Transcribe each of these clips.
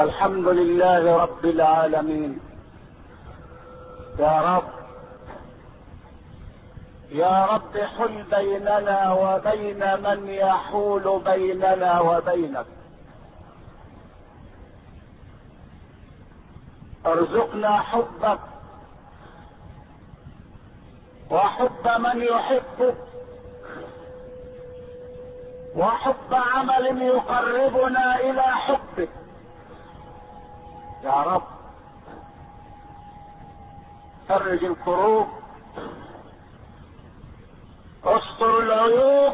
الحمد لله رب العالمين. يا رب يا رب حل بيننا وبين من يحول بيننا وبينك. ارزقنا حبك وحب من يحبك وحب عمل يقربنا الى حبك يا رب. فرج الكروب، استر العيوب،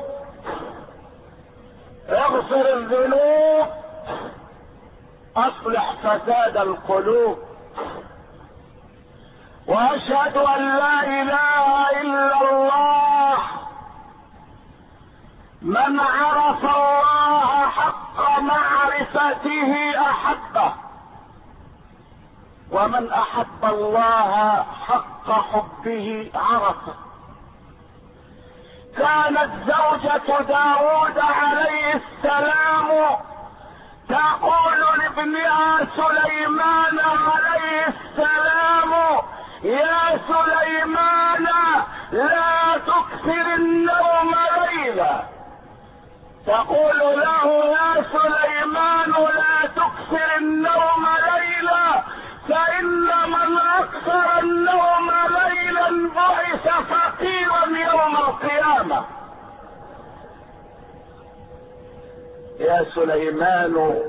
اغفر الذنوب، اصلح فساد القلوب. واشهد ان لا اله الا الله. من عرف الله حق معرفته احبه، ومن احب الله حق حبه عرفه. كانت زوجة داود عليه السلام تقول لابنها سليمان عليه السلام: يا سليمان لا تكثر النوم ليلا. تقول له: يا سليمان لا تكثر النوم ليلا، فإن من أكثر النوم ليلا بعث فقيرا يوم القيامة. يا سليمان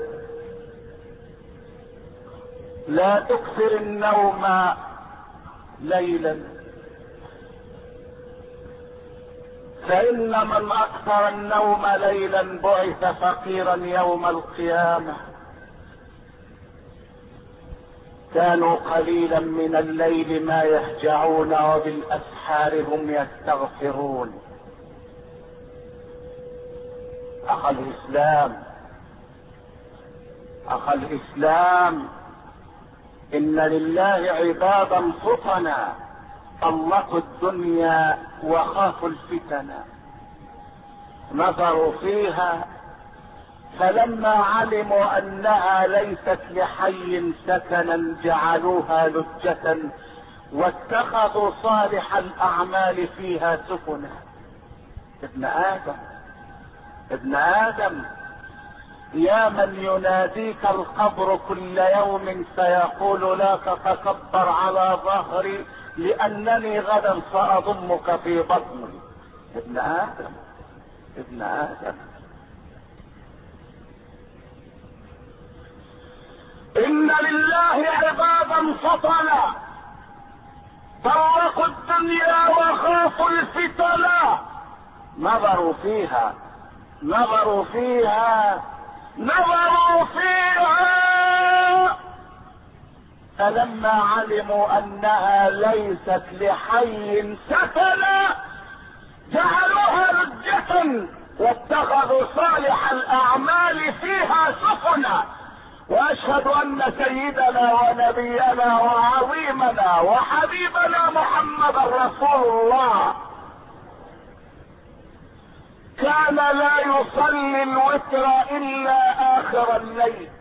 لا تكثر النوم ليلا، فإن من أكثر النوم ليلا بعث فقيرا يوم القيامة. كانوا قليلا من الليل ما يهجعون وبالأسحار هم يستغفرون. أخ الإسلام، إن لله عبادا فطنا طلقوا الدنيا وخافوا الفتن. نظروا فيها فلما علموا انها ليست لحي سكنا جعلوها لجة واتخذوا صالح الاعمال فيها سفنا. ابن ادم يا من يناديك القبر كل يوم فيقول: لا تتكبر على ظهري لانني غدا ساضمك في بطني. ابن ادم إن لله عبادا فطنا طلقوا الدنيا وخافوا الفتنا. نظروا فيها فلما علموا أنها ليست لحي سكنا جعلوها لجة واتخذوا صالح الأعمال فيها سفنا. واشهد ان سيدنا ونبينا وعظيمنا وحبيبنا محمد رسول الله كان لا يصلي الوتر الا اخر الليل.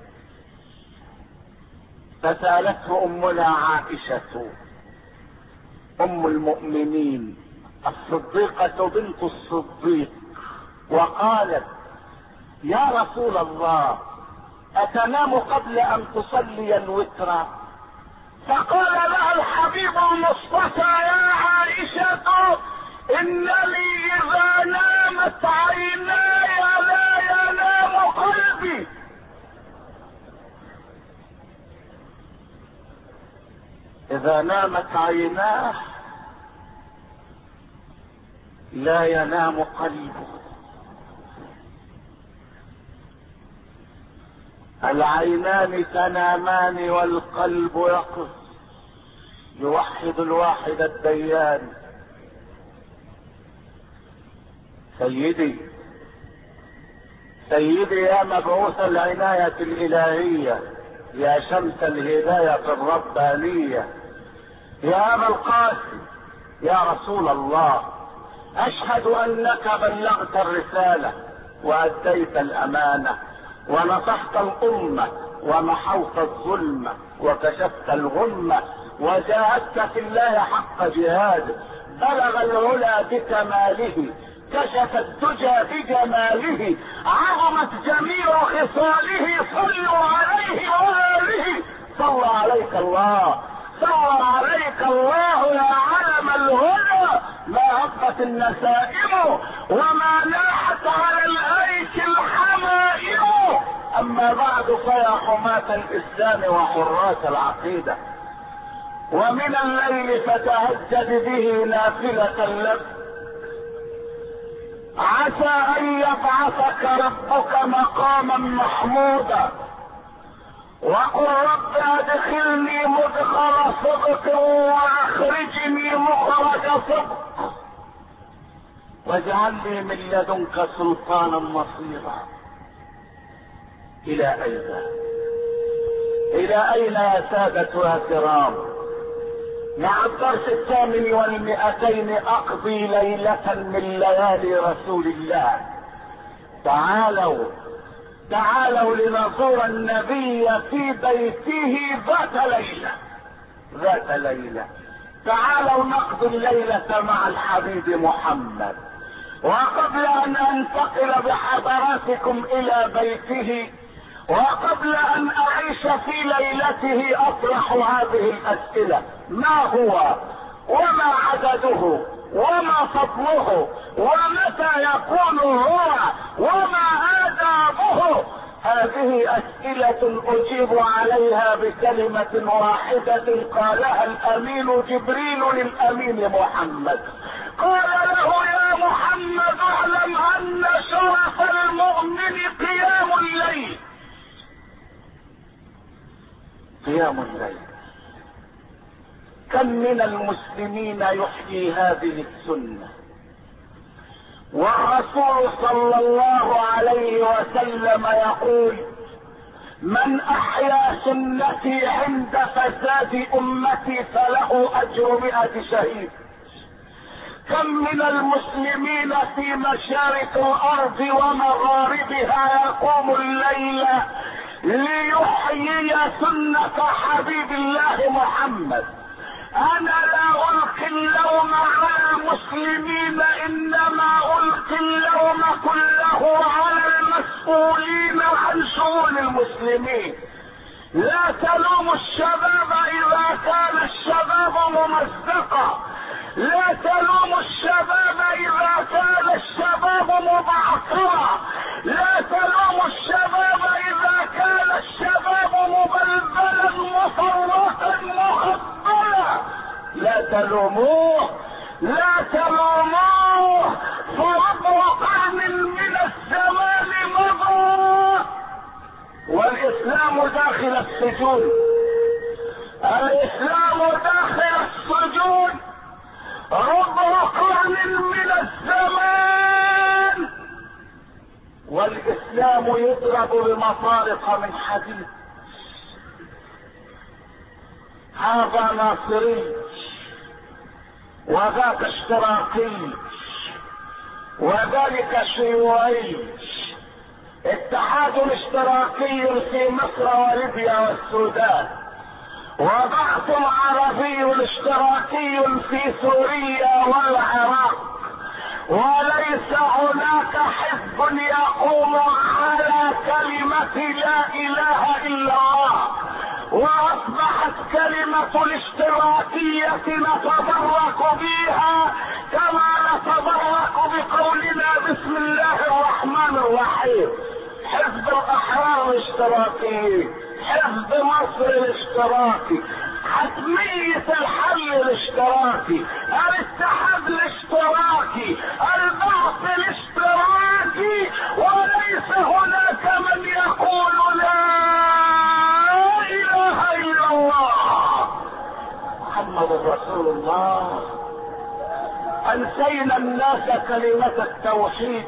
فسالته امنا عائشة ام المؤمنين الصديقة بنت الصديق وقالت: يا رسول الله، أتنام قبل أن تصلي الوتر؟ فقال لها الحبيب المصطفى: يا عائشة، إنني إذا نامت عيناي لا ينام قلبي. إذا نامت عيناه لا ينام قلبه. العينان تنامان والقلب يقظ، يوحد الواحد الديان. سيدي يا مبعوث العناية الإلهية، يا شمس الهداية الربانية، يا أبا القاسم، يا رسول الله، أشهد أنك بلغت الرسالة وأديت الأمانة ونصحت الأمة ومحوت الظلم وكشفت الغمة وجاهدت في الله حق جهاده، بلغ العلا بكماله، كشف الدجى بجماله، عظمت جميع خصاله، صلوا عليه وآله. صلى عليك الله، صلى عليك الله يا علم الهدى، ما هبت النسائم وما ناحت على الايك الحمائم. اما بعد فيا حماة الاسلام وحراس العقيدة، ومن الليل فتهجد به نافلة لك، عسى ان يبعثك ربك مقاما محمودا، وقل رب ادخلني مدخل صدق واخرجني مخرج صدق، واجعل لي من لدنك سلطانا نصيرا. الى اين يا سادة يا كرام؟ مع الدرس 800 اقضي ليلة من ليالي رسول الله. تعالوا لنزور النبي في بيته ذات ليلة. تعالوا نقضي الليلة مع الحبيب محمد. وقبل ان انتقل بحضراتكم الى بيته، وقبل ان اعيش في ليلته، اطرح هذه الاسئلة: ما هو، وما عدده، وما فضله، ومتى يكون هو، وما آدابه؟ هذه اسئلة اجيب عليها بكلمة واحدة قالها الامين جبريل للامين محمد. قال له: يا محمد، اعلم ان شرف المؤمن قيام الليل. كم من المسلمين يحيي هذه السنة، والرسول صلى الله عليه وسلم يقول: من احيا سنتي عند فساد امتي فله اجر 100 شهيد. كم من المسلمين في مشارق الارض ومغاربها يقوم الليل ليحيي سنة حبيب الله محمد. انا لا القي اللوم على المسلمين، انما القي اللوم كله على المسؤولين عن شؤون المسلمين. لا تلوموا الشباب اذا كان الشباب ممزقا، لا تلوموا الشباب اذا كان الشباب مبعثرا، لا تلوموا الشباب اذا كان الشباب مبلبلا مفرطا مخبلا. لا تلوموه، فربع قرن من الزمان مضى والاسلام داخل السجون، الاسلام داخل السجون. ربع قرن من الزمان والاسلام يضرب بمطارق من حديد. هذا ناصري وذاك اشتراكي وذلك شيوعي، اتحاد اشتراكي في مصر وليبيا والسودان، وبعث عربي اشتراكي في سوريا والعراق، وليس هناك حزب يقوم على كلمة لا اله الا الله. واصبحت كلمة الاشتراكية نتبرك بها كما نتبرك بقولنا بسم الله الرحمن الرحيم. حزب الاحرار الاشتراكي، حزب مصر الاشتراكي، حتمية الحل الاشتراكي، الاتحاد الاشتراكي، البعث الاشتراكي، وليس هناك من يقول لا اله الا الله محمد رسول الله. انسينا الناس كلمة التوحيد،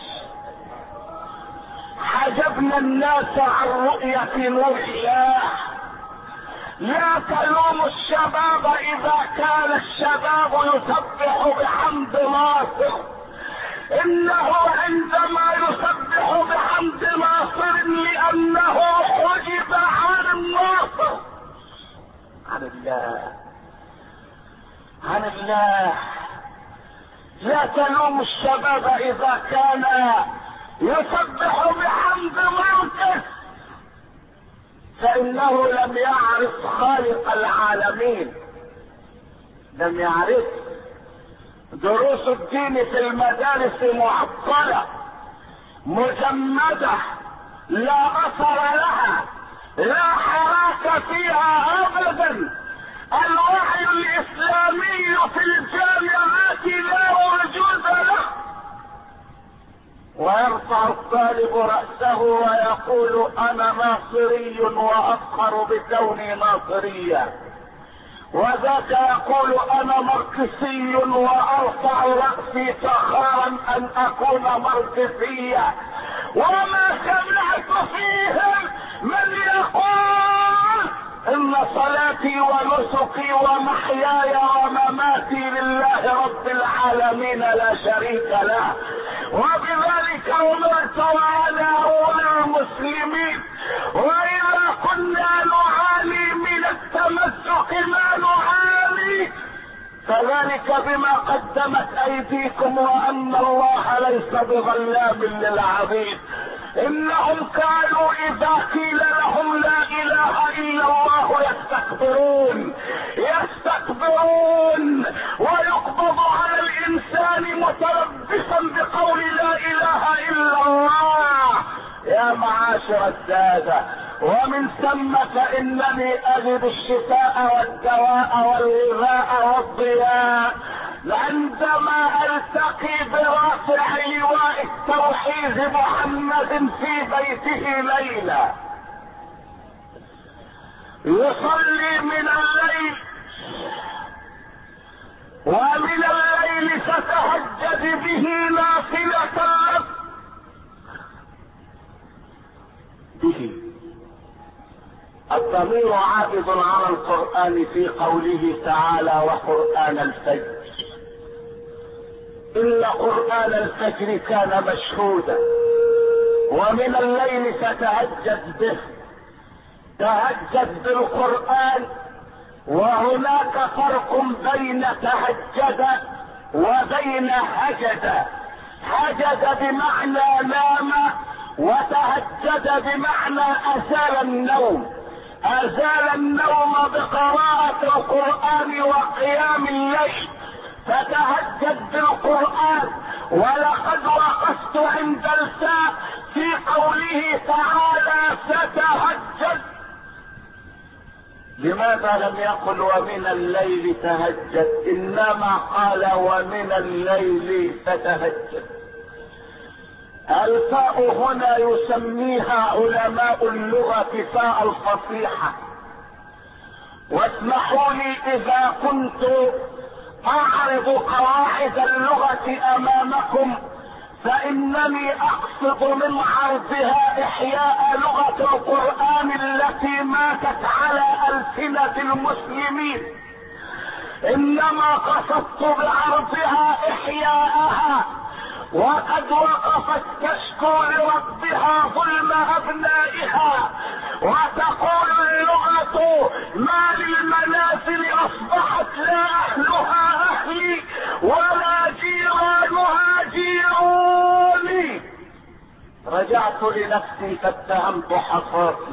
حجبنا الناس عن رؤية نور الله. لا تلوموا الشباب اذا كان الشباب يسبح بحمد ناصر، انه عندما يسبح بحمد ناصر لانه حجب عن الناصر، عن الله. لا تلوم الشباب اذا كان يسبح بحمد موته، فانه لم يعرف خالق العالمين، لم يعرف. دروس الدين في المدارس معطلة مجمدة، لا اثر لها، لا حراك فيها ابدا. الوعي الاسلامي في الجامعات لا وجود له. ويرفع الطالب رأسه ويقول انا ناصري وافخر بكوني ناصريا، وذاك يقول انا ماركسي وارفع رأسي فخرا ان اكون ماركسيا. وما سمعت فيهم من يقول ان صلاتي ونسكي ومحياي ومماتي لله رب العالمين لا شريك له، وبذلك امرت وانا اول المسلمين. واذا كنا نعاني من التمسك ما نعاني فذلك بما قدمت ايديكم وان الله ليس بظلام للعبيد. انهم كانوا اذا قيل لهم لا اله الا الله يستكبرون ويقبض على الانسان متلبسا بقول لا اله الا الله. يا معاشر السادة، ومن ثم فانني اجد الشفاء والدواء والغذاء والضياء عندما التقي برافع لواء التوحيد محمد في بيته ليلة يصلي من الليل، ومن الليل ستهجد به نافلة لك به. الضمير عائد على القرآن في قوله تعالى وقرآن الفجر. إن قرآن الفجر كان مشهودا، ومن الليل فتهجد به. تهجد بالقرآن، وهناك فرق بين تهجد وبين هجد. هجد بمعنى نام، وتهجد بمعنى أزال النوم. أزال النوم بقراءة القرآن وقيام الليل، فتهجد بالقرآن. ولقد وقفت عند الفاء في قوله تعالى فتهجد. لماذا لم يقل ومن الليل تهجد، انما قال ومن الليل فتهجد؟ الفاء هنا يسميها علماء اللغة فاء الفصيحة. واسمحوا لي اذا كنت اعرض قواعد اللغة امامكم فانني اقصد من عرضها احياء لغة القرآن التي ماتت على السنة المسلمين، انما قصدت بعرضها احياءها. وقد وقفت تشكو لربها ظلم ابنائها وتقول اللغة ما للمنازل اصبحت لا اهلها اهلي ولا جيرانها جيراني. رجعت لنفسي فاتهمت حصاتي،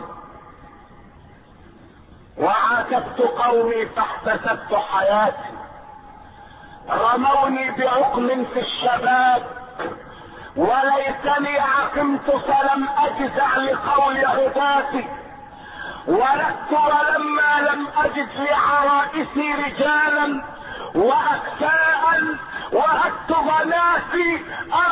وعاتبت قومي فاحتسبت حياتي. رموني بعقم في الشباب، وليتني عقمت فلم اجزع لقول عباتي. ولدت ولما لم اجد لعرائسي رجالا واكفاء وهدت بناتي.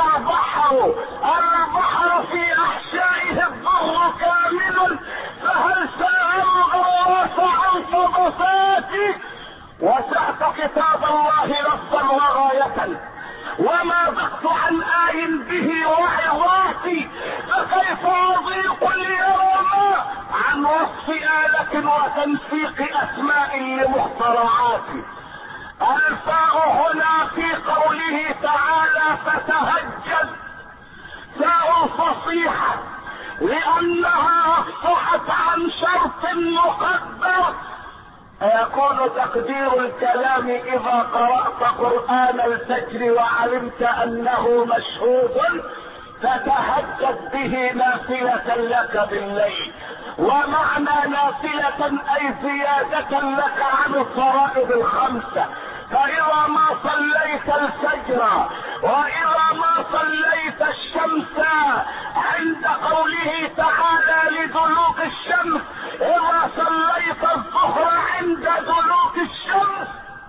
البحر في احشائه الضر كامل، فهل سأل الغواص عن فضفاتي. وسعت كتاب الله لفظا وغاية، وما ضغط عن آي به وعظاتي، فكيف اضيق اليوم عن وصف آلة وتنسيق اسماء لمخترعاتي. الفاء هنا في قوله تعالى فتهجد فاء فصيحة لأنها أفصحت عن شرط مقدر. يكون تقدير الكلام إذا قرأت قرآن الفجر وعلمت أنه مشهود فتهجد به نافلة لك بالليل. ومعنى نافلة أي زيادة لك عن الفرائض الخمسة. فإذا ما صليت الفجر وإذا ما صليت الشمس عند قوله تعالى لدلوك الشمس، إذا صليت الظهر عند دلوك الشمس،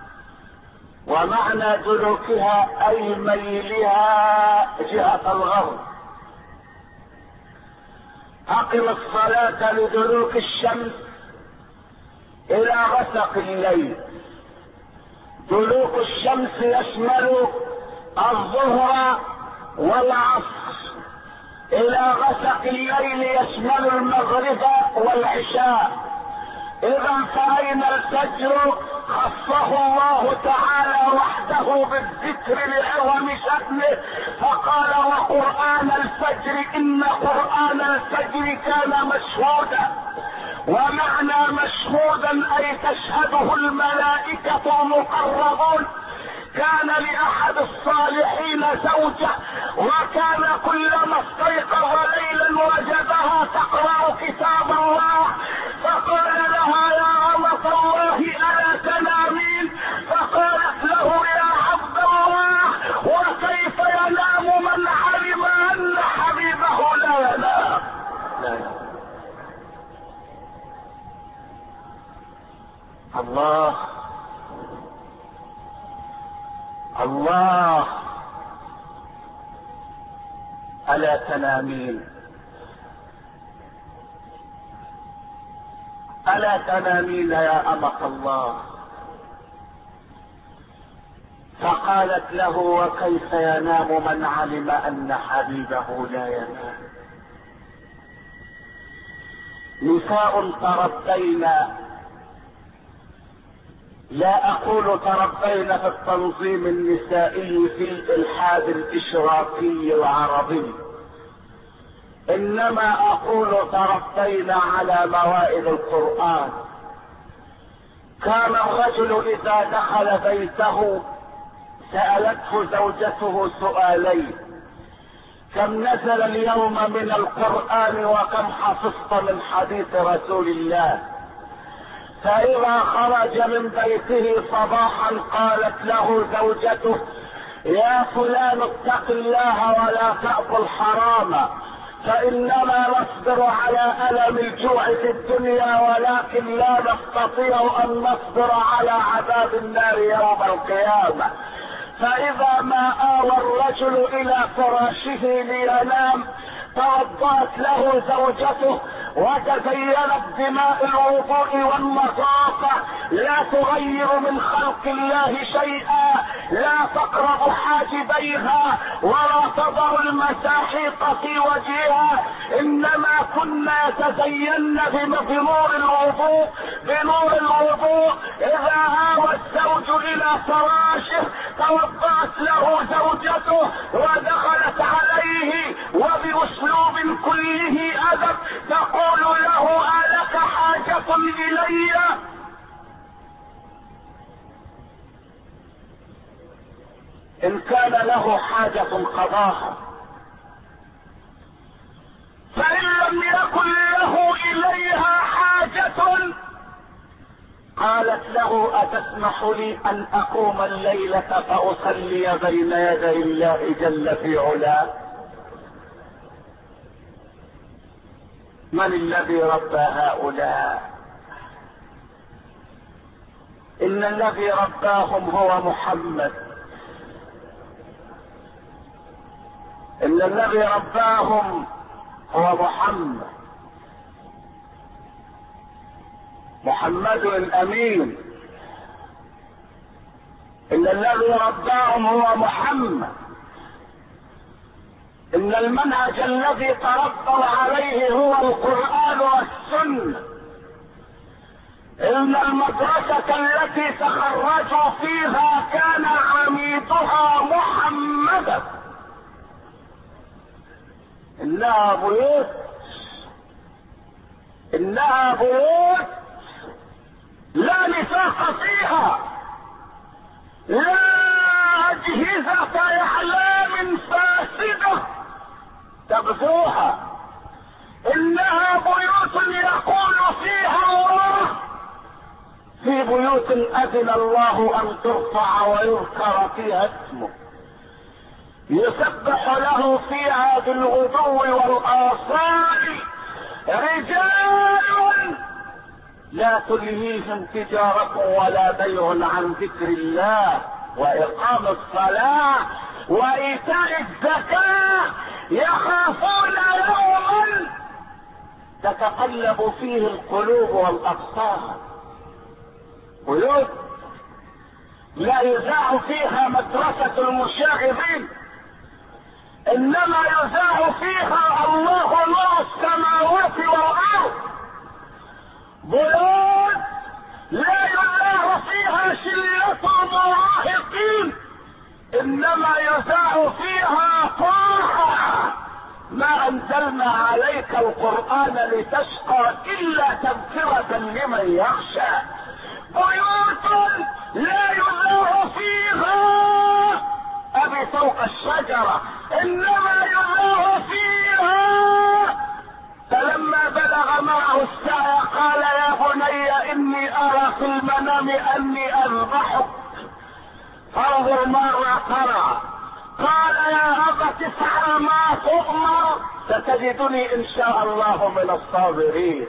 ومعنى دلوكها أي ميلها جهة الغرب. أقم الصلاة لدلوك الشمس إلى غسق الليل. دلوك الشمس يشمل الظهر والعصر، إلى غسق الليل يشمل المغرب والعشاء. إذا فأين الفجر خصه الله تعالى وحده بالذكر لعظم شأنه، فقال وقرآن الفجر إن قرآن الفجر كان مشهودا. ومعنى مشهودا أي تشهده الملائكة المقربون. كان لأحد الصالحين زوجة، وكان كلما استيقظ ليلا وجدها تقرأ كتاب الله، فقال لها يا أمة الله ألا تنامين؟ فقالت له يا عبد الله وكيف ينام من علم أن حبيبه لا ينام؟ الله الله ألا تنامين ألا تنامين يا أمة الله؟ فقالت له وكيف ينام من علم أن حبيبه لا ينام؟ نساء تربين، لا أقول تربين في التنظيم النسائي في الإلحاد الإشراقي العربي، إنما أقول تربين على موائد القرآن. كان الرجل إذا دخل بيته سألته زوجته سؤالين: كم نزل اليوم من القرآن وكم حفظت من حديث رسول الله؟ فإذا خرج من بيته صباحا قالت له زوجته: يا فلان اتق الله ولا تأكل حراما، فإنما نصبر على ألم الجوع في الدنيا ولكن لا نستطيع أن نصبر على عذاب النار يوم القيامة. فإذا ما آوى الرجل إلى فراشه لينام توضأت له زوجته وتزينت بماء الوضوء والنظافة، لا تغير من خلق الله شيئا، لا تقرب حاجبيها ولا تضع المساحيق في وجهها، انما كنا يتزين بنور الوضوء. اذا آوى الزوج الى فراشه توضأت له زوجته ودخلت عليه وبأسلوب كله أدب تقول له: ألك حاجة إلي؟ إن كان له حاجة قضاها، فإن لم يكن له إليها حاجة قالت له: أتسمح لي أن أقوم الليلة فأصلي بين يدي الله جل في علاه؟ من الذي ربى هؤلاء؟ إن الذي رباهم هو محمد. إن الذي رباهم هو محمد الأمين. إن الذي رباهم هو محمد. إن المنهج الذي تربوا عليه هو القرآن والسنة. إن ان المدرسة التي تخرجوا فيها كان عميدها محمدا. انها بيوت، انها بيوت لا نفاق فيها، لا اجهزة اعلام فاسدة تغزوها، انها بيوت يقول فيها الله، في بيوت اذن الله ان ترفع ويذكر فيها اسمه، يسبح له فيها بالغدو والاصال رجال لا تلهيهم تجارة ولا بيع عن ذكر الله واقام الصلاة وايتاء الزكاة، يخافون يوما تتقلب فيه القلوب والابصار. بيوت لا يذاع فيها مدرسة المشاغبين، انما يذاع فيها الله نور السماوات والارض. بيوت لا يذاع فيها شلة المراهقين، انما يذاع فيها طاعة. ما انزلنا عليك القرآن لتشقى الا تذكرة لمن يخشى. بيوت لا يذاع فيها ابي فوق الشجرة، انما يذاع فيها. فلما بلغ معه السعي قال يا بني اني ارى في المنام اني اذبحك فانظر ماذا ترى. قال يا ابت افعل ما تؤمر ستجدني ان شاء الله من الصابرين.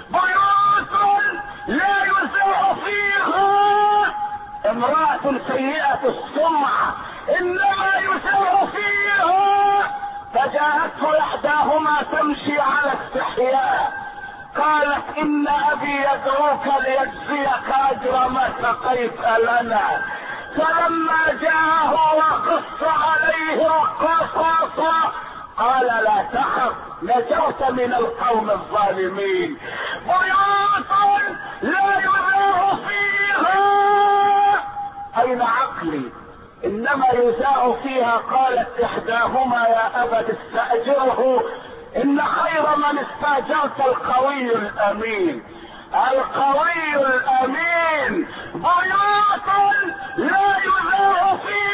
بيوت لا يذاع فيها امرأة سيئة السمعة، انما يذاع فيها. فجاءته احداهما تمشي على استحياء قالت ان ابي يدعوك ليجزيك اجر ما سقيت لنا. فلما جاءه وقص عليه القصص قال لا تخف نجوت من القوم الظالمين. بيوت لا يذاع فيها اين عقلي، انما يذاع فيها. قالت احداهما يا ابت استاجره ان خير من استاجرت القوي الامين. القوي الامين. بيوت لا يذاع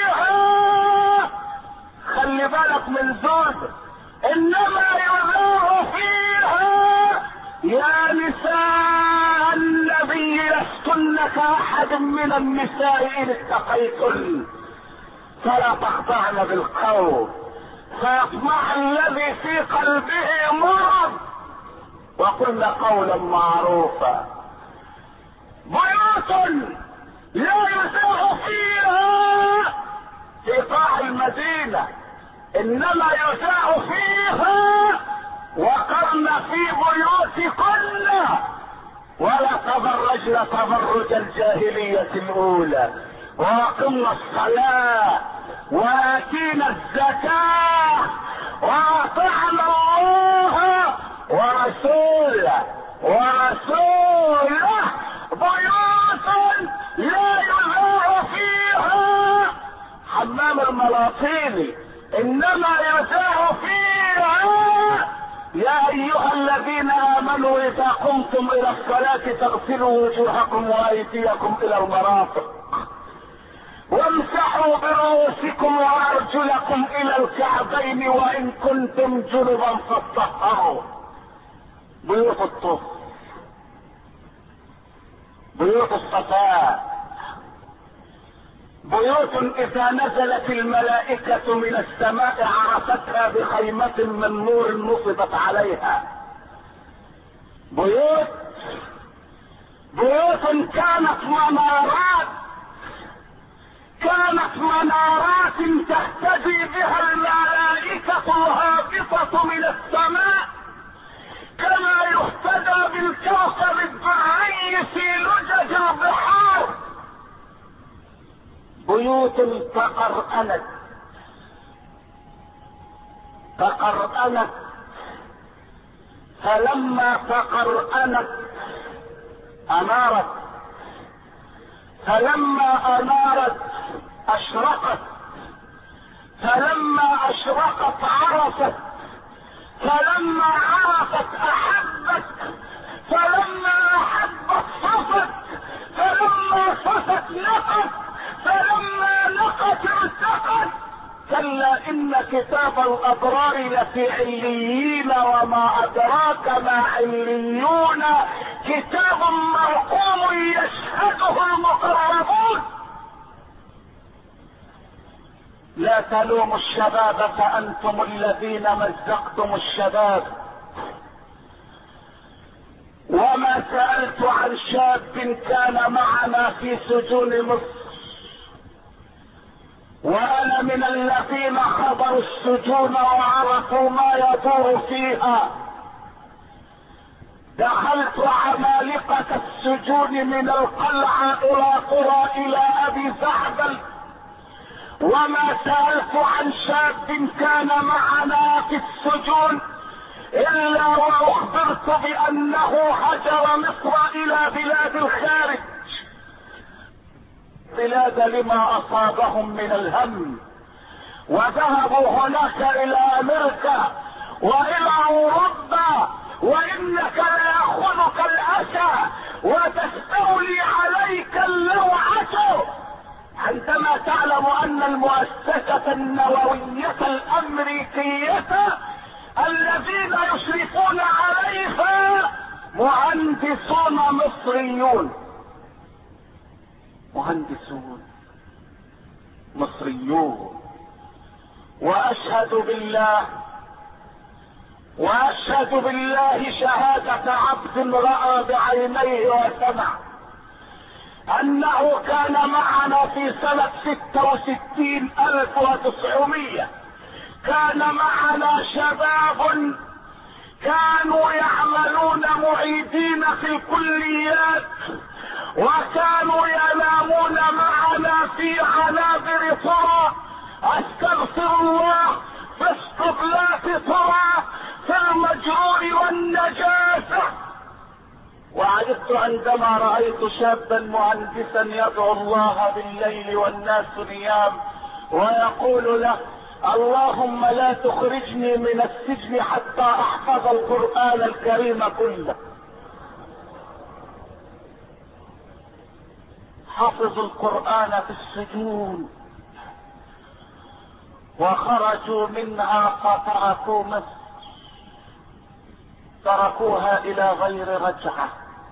فيها، خلي بالك من زوج، انما يذاع فيها يا نساء النبي لستن كاحد من النساء ان اتقيتن فلا تخضعن بالقول فيطمع الذي في قلبه مرض وقلن قولا معروفا. بيوت لا يذاع فيها في قاع المدينة، انما يذاع فيها وقرن في بيوتكن ولا تبرجن تبرج الجاهلية الاولى واقمنا الصلاة واتينا الزكاة واطعنا الله ورسوله. بيوت لا يذاع فيها حمام الملاطين، انما يذاع فيها يا ايها الذين امنوا اذا قمتم الى الصلاة فاغسلوا وجوهكم وايديكم الى المرافق وامسحوا برؤوسكم وارجلكم الى الكعبين وان كنتم جنبا فاطهروا. بيوت الطهر، بيوت الصفاء، بيوت اذا نزلت الملائكة من السماء عرفتها بخيمة من نور نصبت عليها. بيوت كانت منارات تهتدي بها الملائكة الهابطة من السماء كما يهتدى بالكوكب الدرعي في لجج البحار. بيوت تقرأنت فلما تقرأنت أنارت فلما انارت اشرقت، فلما اشرقت عرفت، فلما عرفت احبت، فلما احبت صفت، فلما صفت نقت، فلما نقت ارتقت. كلا ان كتاب الابرار لفي عليين، وما ادراك ما عليون، كتاب مرقوم يشهده المقربون. لا تلوموا الشباب فانتم الذين مزقتم الشباب. وما سألت عن شاب كان معنا في سجون مصر، وانا من الذين حضروا السجون وعرفوا ما يدور فيها. دخلت عمالقة السجون من القلعة الى قرى الى ابي زعبل، وما سألت عن شاب كان معنا في السجون الا واخبرت بانه هجر مصر الى بلاد الخارج، بلاد لما اصابهم من الهم، وذهبوا هناك الى امريكا والى اوروبا، وانك ليأخذك الاسى وتستولي عليك اللوعة عندما تعلم ان المؤسسة النووية الامريكية الذين يشرفون عليها مهندسون مصريون، مهندسون مصريون. واشهد بالله شهادة عبد رأى بعينيه وسمع انه كان معنا في سنة 66 1900. كان معنا شباب كانوا يعملون معيدين في الكليات، وكانوا ينامون معنا في عنابر طرى، استغفر الله، في اسطبلات طرى، في المجرور والنجاسة. وعجبت عندما رأيت شابا مهندسا يدعو الله بالليل والناس نيام ويقول له: اللهم لا تخرجني من السجن حتى احفظ القرآن الكريم كله. حفظوا القرآن في السجون وخرجوا منها فتركوا مصر، تركوها الى غير رجعة،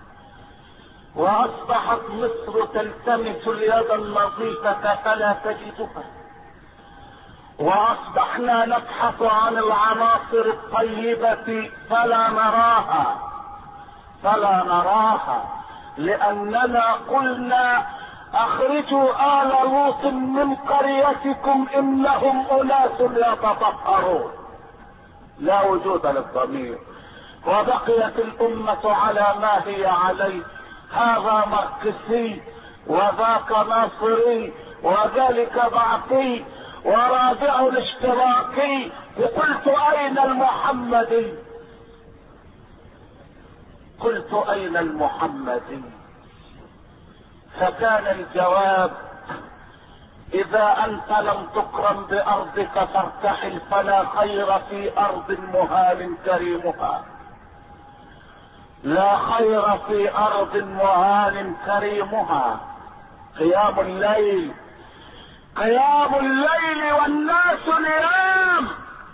واصبحت مصر تلتمس اليد النظيفة فلا تجدها، واصبحنا نبحث عن العناصر الطيبة فلا نراها، لاننا قلنا: اخرجوا آل لوط من قريتكم انهم اناس يتطهرون. لا وجود للضمير، وبقيت الامة على ما هي عليه. هذا ماركسي وذاك ناصري وذلك بعثي ورابع الاشتراكي. وقلت: اين المحمدي؟ قلت: اين المحمدي؟ فكان الجواب: اذا انت لم تكرم بارضك فارتحل، فلا خير في ارض مهان كريمها. لا خير في ارض مهان كريمها. قيام الليل والناس نيام.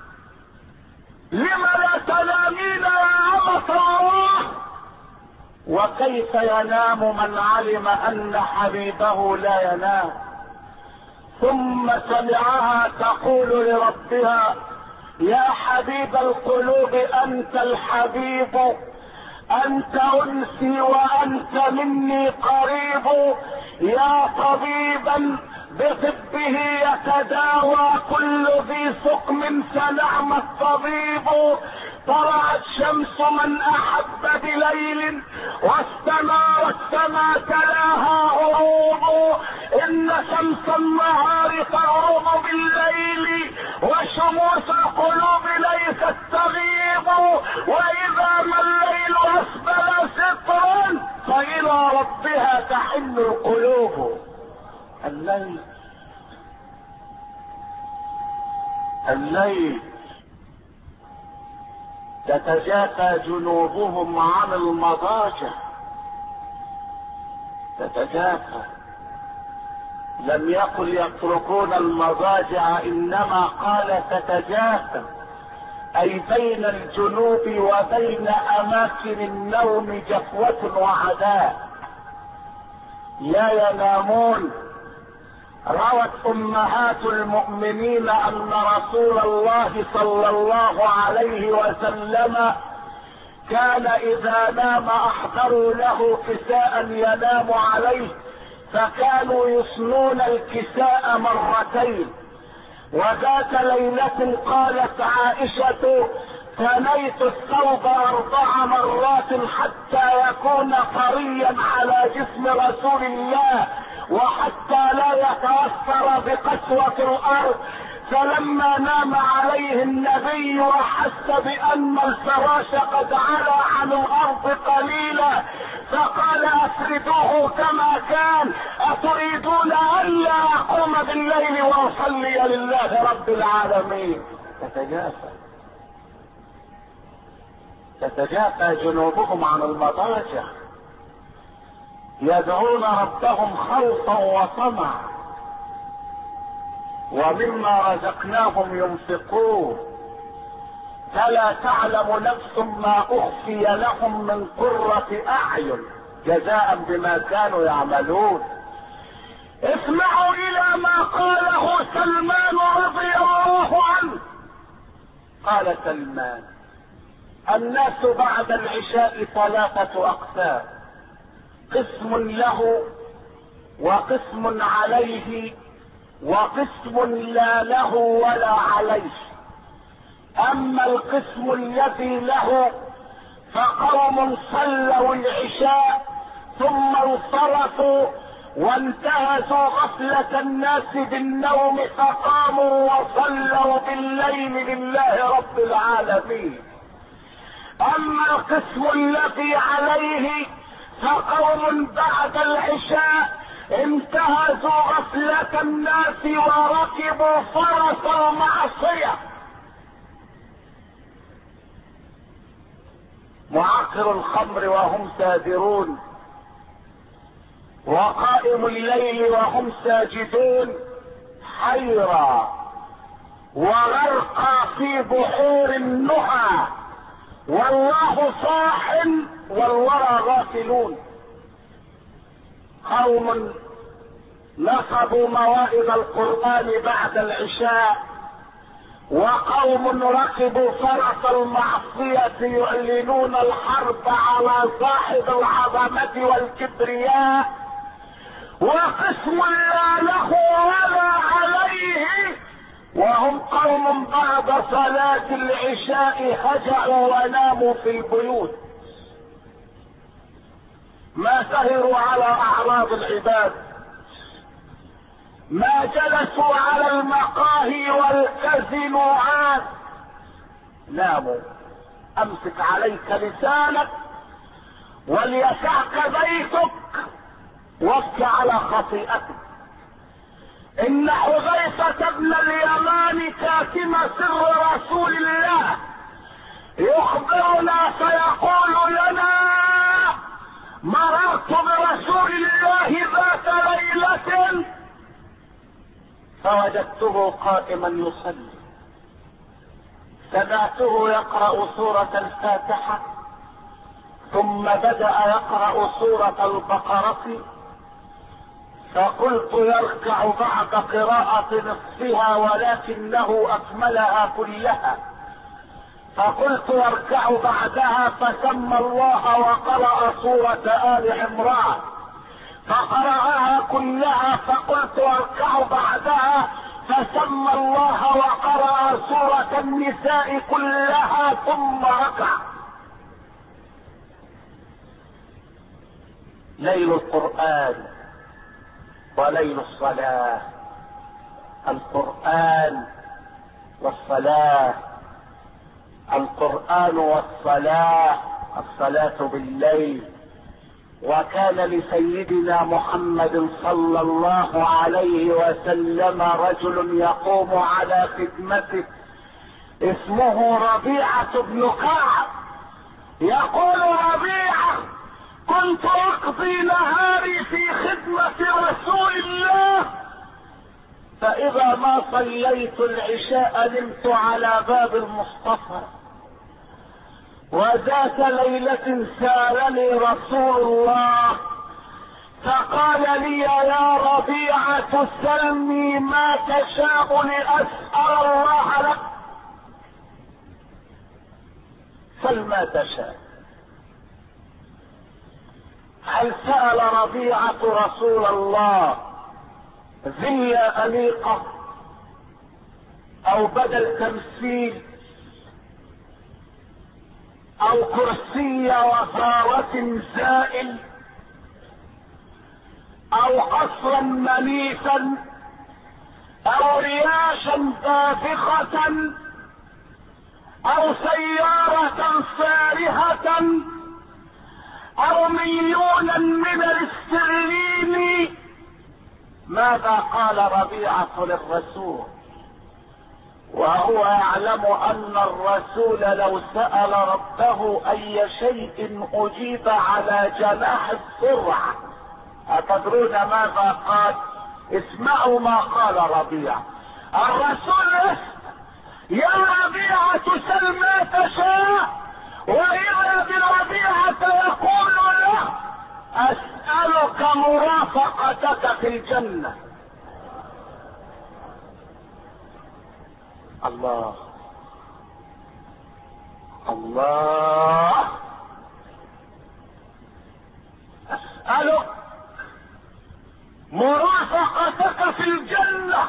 لم لا تنامين يا أمة الله؟ وكيف ينام من علم ان حبيبه لا ينام؟ ثم سمعها تقول لربها: يا حبيب القلوب انت الحبيب، انت انسي وانت مني قريب، يا طبيبا بطبه يتداوى كل ذي سقم فنعم الطبيب. طلعت شمس من احب بليل واستنارت فما تلاها غروب. ان شمس النهار تغرب بالليل وشموس القلوب ليست تغيب. واذا ما الليل اسبل سترا فالى ربها تحن القلوب. الليل تتجافى جنوبهم عن المضاجع، تتجافى. لم يقل يتركون المضاجع، انما قال تتجافى، اي بين الجنوب وبين اماكن النوم جفوة وعداء، لا ينامون. روت امهات المؤمنين ان رسول الله صلى الله عليه وسلم كان اذا نام احضروا له كساء ينام عليه، فكانوا يصنون الكساء مرتين. وذات ليلة قالت عائشة: ثنيت الثوب 4 مرات حتى يكون طريا على جسم رسول الله، وحتى لا يتأثر بقسوة الارض. فلما نام عليه النبي وحس بان الفراش قد علا عن الارض قليلا، فقال: افردوه كما كان، اتريدون الا اقوم بالليل واصلي لله رب العالمين. تتجافى جنوبهم عن المضاجع، يدعون ربهم خوفا وطمعا، ومما رزقناهم ينفقون. فلا تعلم نفس ما اخفي لهم من قرة اعين جزاء بما كانوا يعملون. اسمعوا الى ما قاله سلمان رضي الله عنه. قال سلمان: الناس بعد العشاء 3 اقسام: قسم له، وقسم عليه، وقسم لا له ولا عليه. اما القسم الذي له فقوم صلوا العشاء ثم انصرفوا وانتهزوا غفلة الناس بالنوم فقاموا وصلوا بالليل لله رب العالمين. اما القسم الذي عليه فقوم بعد العشاء انتهزوا غفلة الناس وركبوا فرس المعصية. معقر الخمر وهم سادرون، وقائم الليل وهم ساجدون، حيرى وغرقى في بحور النهى، والله صاح والورى غافلون. قوم نصبوا موائد القرآن بعد العشاء، وقوم ركبوا فرس المعصية يعلنون الحرب على صاحب العظمة والكبرياء. وقسم لا له ولا عليه، وهم قوم بعد صلاة العشاء هجعوا وناموا في البيوت، ما سهروا على اعراض العباد، ما جلسوا على المقاهي والكازينوات، ناموا. امسك عليك لسانك وليسعك بيتك وابكي على خطيئتك. ان حذيفة بن اليمان كاتم سر رسول الله يخبرنا فيقول لنا: مررت برسول الله ذات ليلة فوجدته قائما يصلي، سمعته يقرأ سورة الفاتحة ثم بدأ يقرأ سورة البقرة، فقلت يركع بعد قراءة نصفها ولكنه أكملها كلها، فقلت يركع بعدها فسمى الله وقرأ سورة آل عمران فقرأها كلها، فقلت يركع بعدها فسمى الله وقرأ سورة النساء كلها ثم ركع. ليل القرآن وليل الصلاة، القرآن والصلاة، القرآن والصلاة، الصلاة بالليل وكان لسيدنا محمد صلى الله عليه وسلم رجل يقوم على خدمته اسمه ربيعة بن كعب. يقول ربيعة: كنت اقضي نهاري في خدمة رسول الله، فاذا ما صليت العشاء نمت على باب المصطفى، وذات ليلة سالني رسول الله فقال لي: يا ربيعة سلني ما تشاء لأسأل الله لك. سل ما تشاء. هل سأل ربيعة رسول الله ذلة أنيقة او بدل تمثيل او كرسي وزارة زائل او قصرا منيفا او رياشا بافخة او سيارة صارخة او مليونا من الاسترليني؟ ماذا قال ربيعة للرسول وهو يعلم ان الرسول لو سأل ربه اي شيء اجيب على جناح السرعة؟ اتدرون ماذا قال؟ اسمعوا ما قال ربيعة. الرسول يسأل: يا ربيعة سل ما تشاء، وإذا بربيعة يقول له: اسألك مرافقتك في الجنة. الله الله، اسألك مرافقتك في الجنة.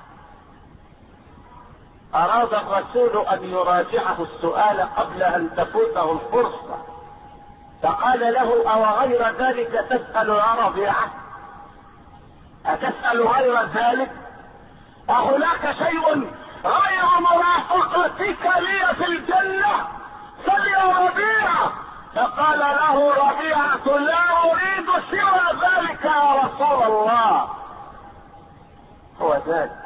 اراد الرسول ان يراجعه السؤال قبل ان تفوته الفرصة، فقال له: او غير ذلك تسأل يا ربيعة؟ اتسأل غير ذلك؟ اهناك شيء غير مرافقتك لي في الجنة؟ سل يا ربيعة. فقال له ربيعة: لا اريد سوى ذلك يا رسول الله. هو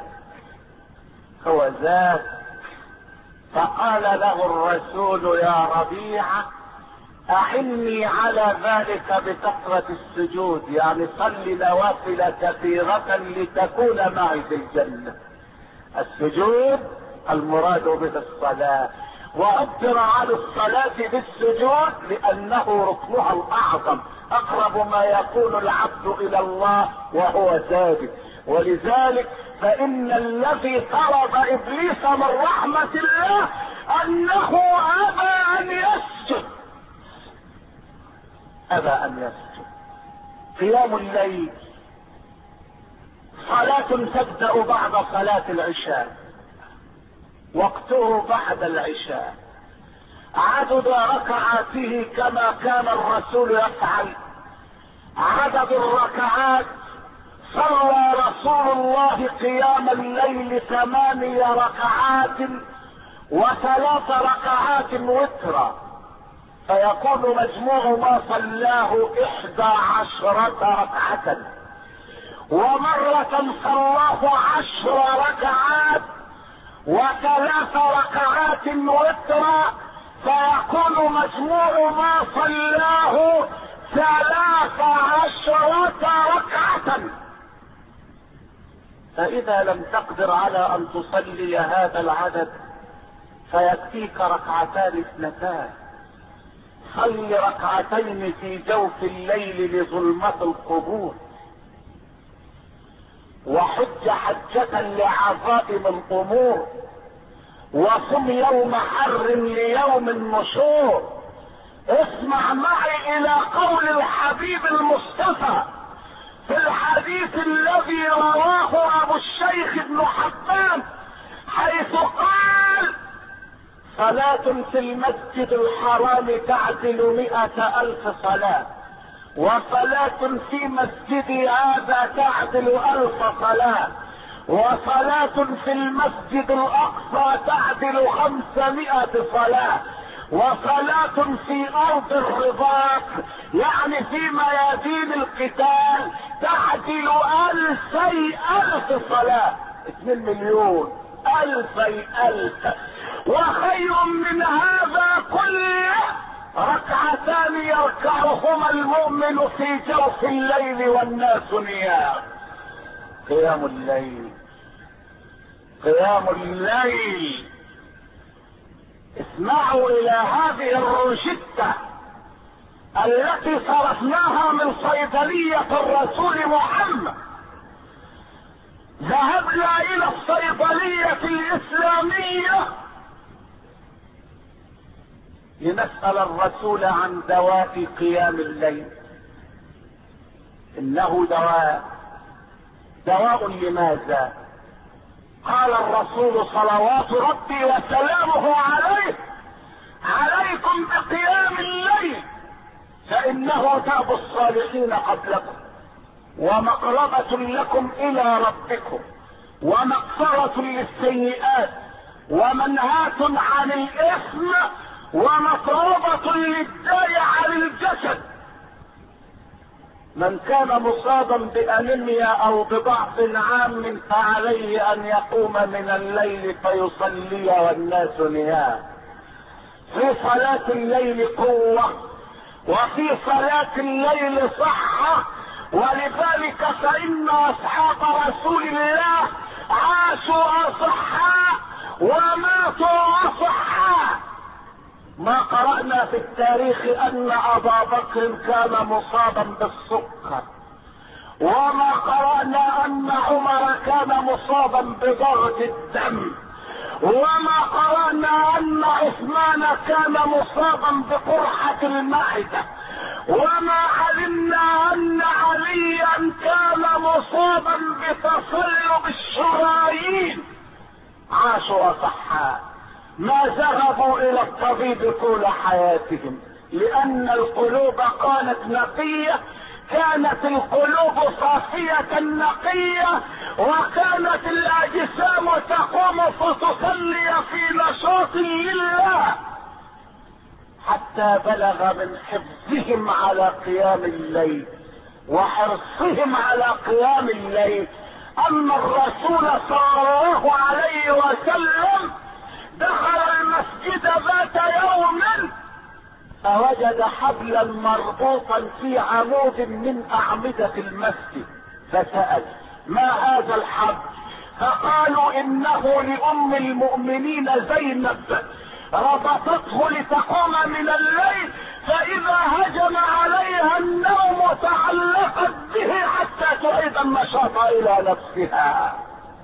ذاك. فقال له الرسول: يا ربيعة اعني على ذلك بكثرة السجود، يعني صل نوافل كثيرة لتكون معي في الجنة. السجود المراد به الصلاة، وأبدر على الصلاة بالسجود لأنه ركنها الأعظم، أقرب ما يكون العبد إلى الله وهو ساجد. ولذلك فإن الذي طرد إبليس من رحمة الله أنه أبى أن يسجد. قيام الليل صلاة تبدأ بعد صلاة العشاء، وقته بعد العشاء، عدد ركعاته كما كان الرسول يفعل. عدد الركعات: صلى رسول الله قيام الليل 8 ركعات و3 ركعات وترا، فيكون مجموع ما صلاه 11 ركعة. ومرة صلاه 10 ركعات و3 ركعات وترا، فيكون مجموع ما صلاه 13 ركعة. فإذا لم تقدر على أن تصلي هذا العدد فيكفيك 2 ركعتان. صل 2 ركعتين في جوف الليل لظلمة القبور، وحج حجة لعظائم الأمور، وصم يوم حر ليوم النشور. اسمع معي إلى قول الحبيب المصطفى في الحديث الذي رواه أبو الشيخ ابن حبان، حيث قال: صلاة في المسجد الحرام تعدل 100,000 صلاة، وصلاة في مسجدي هذا تعدل 1000 صلاة، وصلاة في المسجد الأقصى تعدل 500 صلاة، وصلاة في ارض الرباط يعني في ميادين القتال تعدل 2000,000 صلاة. 2,000,000. وخير من هذا كله ركعتان يركعهما المؤمن في جوف الليل والناس نيام. قيام الليل، قيام الليل. اسمعوا الى هذه الروشتة التي صرفناها من صيدلية الرسول محمد. ذهبنا الى الصيدلية الاسلامية لنسأل الرسول عن دواء قيام الليل. انه دواء لماذا؟ قال الرسول صلوات ربي وسلامه عليه: عليكم بقيام الليل فانه داب الصالحين قبلكم ومقربة لكم الى ربكم ومغفرة للسيئات ومنهاة عن الاثم ومطردة للداء عن الجسد. من كان مصابا بانيميا او بضعف عام فعليه ان يقوم من الليل فيصلي والناس نيام. في صلاة الليل قوة وفي صلاة الليل صحة، ولذلك فإن أصحاب رسول الله عاشوا أصحاء وماتوا أصحاء. ما قرأنا في التاريخ أن أبا بكر كان مصابا بالسكر، وما قرأنا أن عمر كان مصابا بضغط الدم، وما قرأنا أن عثمان كان مصابا بقرحة المعدة، وما علمنا أن عليا كان مصابا بتصلب الشرايين. عاشوا أصحاء ما ذهبوا إلى الطبيب طول حياتهم، لأن القلوب كانت نقية، كانت القلوب صافية نقية، وكانت الأجسام تقوم فتصلي في نشاط لله، حتى بلغ من حفظهم على قيام الليل وحرصهم على قيام الليل أن الرسول صلى الله عليه وسلم دخل المسجد ذات يوم فوجد حبلا مربوطا في عمود من اعمدة المسجد، فسأل: ما هذا الحبل؟ فقالوا: انه لام المؤمنين زينب ربطته لتقوم من الليل، فاذا هجم عليها النوم تعلقت به حتى تعيد النشاط الى نفسها.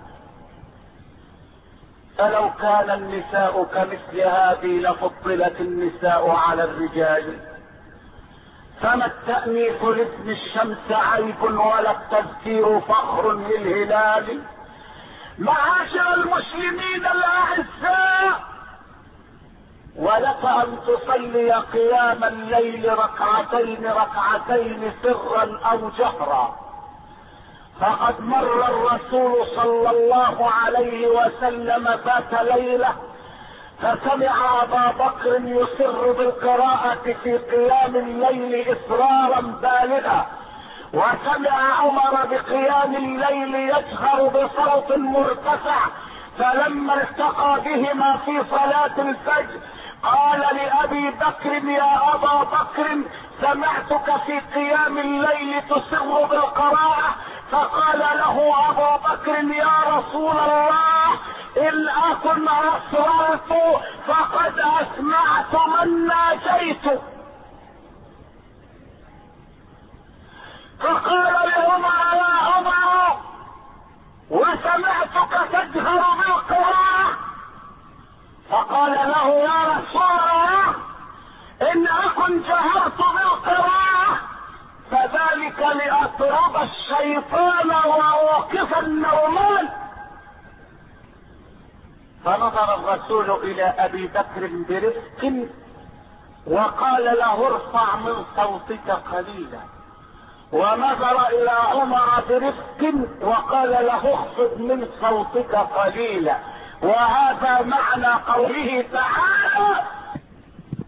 فلو كان النساء كمثل هذه لفضلت النساء على الرجال. فما التأنيث لاسم الشمس عيب ولا التذكير فخر للهلال. معاشر المسلمين الاعزاء، ولك ان تصلي قيام الليل ركعتين سرا او جهرا. فقد مر الرسول صلى الله عليه وسلم ذات ليلة فسمع ابا بكر يسر بالقراءة في قيام الليل اصرارا بالغا، وسمع عمر بقيام الليل يجهر بصوت مرتفع، فلما التقى بهما في صلاة الفجر قال لأبي بكر: يا أبا بكر، سمعتك في قيام الليل تسر بالقراءة. فقال له أبو بكر: يا رسول الله، إن أكن أسررت فقد أسمعت من ناجيت. فقال لعمر: يا عمر، وسمعتك تجهر بالقراءة. فقال له: يا رسول الله، إن أكن جهرت بالقراءة فذلك لأطرد الشيطان وأوقف النومان. فنظر الرسول إلى أبي بكر برفق وقال له: ارفع من صوتك قليلا. ونظر إلى عمر برفق وقال له: اخفض من صوتك قليلا. وهذا معنى قوله تعالى: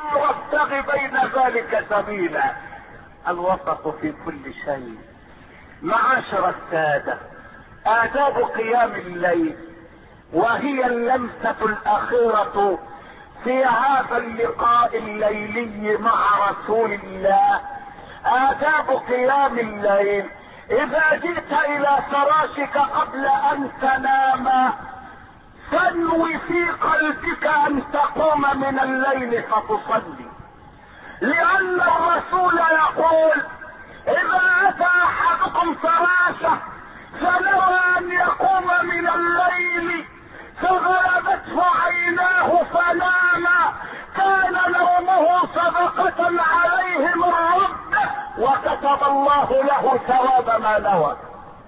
وابتغ بين ذلك سبيلا. الوسط في كل شيء. معاشر السادة، آداب قيام الليل وهي اللمسة الأخيرة في هذا اللقاء الليلي مع رسول الله. آداب قيام الليل: إذا جئت إلى فراشك قبل أن تنام فانوي في قلبك أن تقوم من الليل فتصلي، لأن الرسول يقول: إذا أتى أحدكم فراشه فنوى أن يقوم من الليل فغلبته عيناه فنام كان نومه صدقة عليه من ربه وكتب الله له ثواب ما نوى.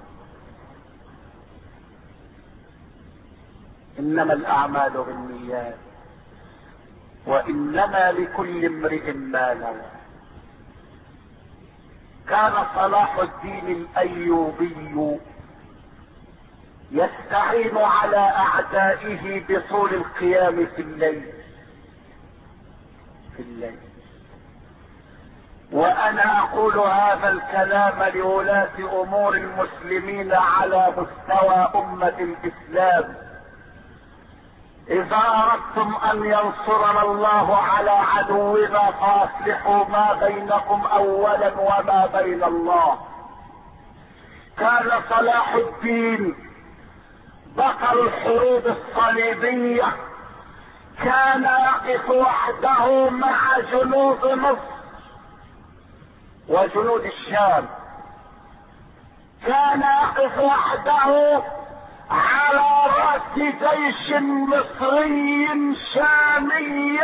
إنما الأعمال بالنيات وإنما لكل امرئ ما نوى. كان صلاح الدين الأيوبي يستعين على أعدائه بطول القيام في الليل. وأنا أقول هذا الكلام لولاة أمور المسلمين على مستوى أمة الإسلام: إذا أردتم أن ينصرنا الله على عدونا فأصلحوا ما بينكم أولا وما بين الله. كان صلاح الدين بطل الحروب الصليبية، كان يقف وحده مع جنود مصر وجنود الشام، كان يقف وحده على رأس جيش مصري شامي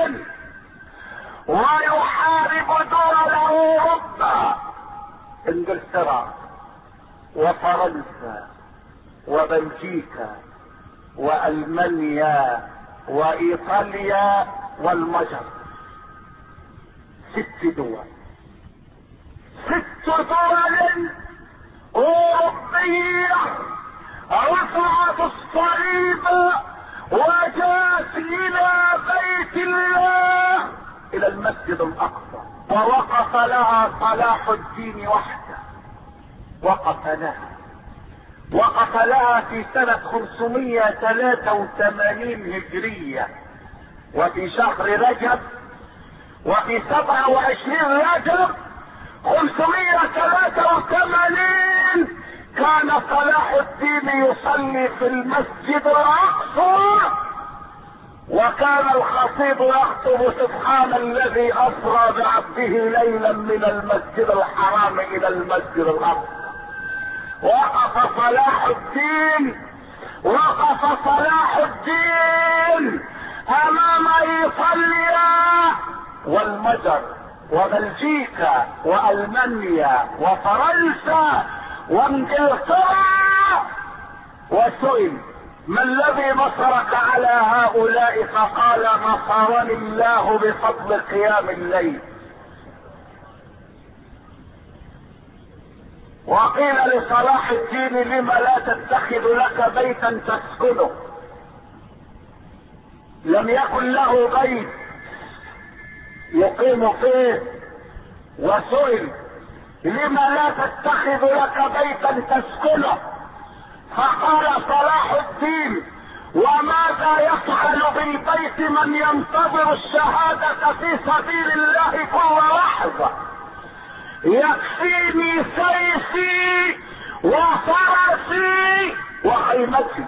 ويحارب دول اوروبا، انجلترا وفرنسا وبلجيكا والمانيا وايطاليا والمجر. 6 دول اوروبية رفعت الصليب وجاءت الى بيت الله، الى المسجد الاقصى، ووقف لها صلاح الدين وحده. وقف لها في سنة 583 هجرية، وفي شهر رجب، وفي 27 رجب 583 كان صلاح الدين يصلي في المسجد الاقصى، وكان الخطيب يخطب: سبحان الذي اسرى بعبده ليلا من المسجد الحرام الى المسجد الاقصى. وقف صلاح الدين امام ايطاليا والمجر وبلجيكا والمانيا وفرنسا وانجلترا، وسئل: ما الذي نصرك على هؤلاء؟ فقال: نصرني الله بفضل قيام الليل. وقيل لصلاح الدين: لم لا تتخذ لك بيتا تسكنه؟ لم يكن له بيت يقيم فيه. وسئل: لم لا تتخذ لك بيتا تسكنه؟ فقال صلاح الدين: وماذا يفعل بالبيت من ينتظر الشهادة في سبيل الله كل لحظة؟ يكفيني سيفي وفرسي وخيمتي.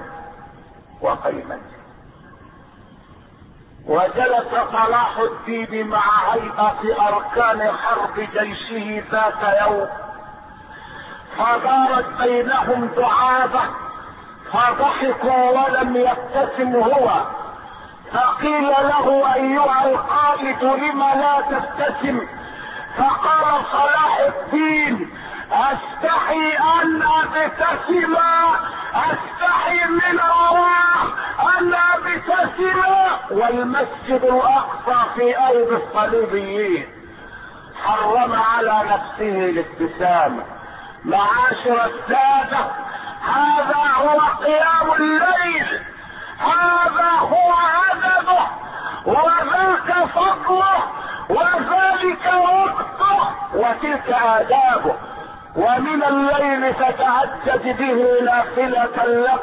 وجلس صلاح الدين مع هيئة أركان حرب جيشه ذات يوم، فدارت بينهم دعابة، فضحكوا ولم يبتسم هو، فقيل له: أيها القائد لم لا تبتسم؟ فقال صلاح الدين: استحي ان ابتسم، استحي من الله ان ابتسم والمسجد الاقصى في ايدي الصليبيين. حرم على نفسه الابتسامة. معاشر السادة، هذا هو قيام الليل، هذا هو عدده وذاك فضله وذلك وقته وتلك آدابه. ومن الليل فتهجد به نافلة لك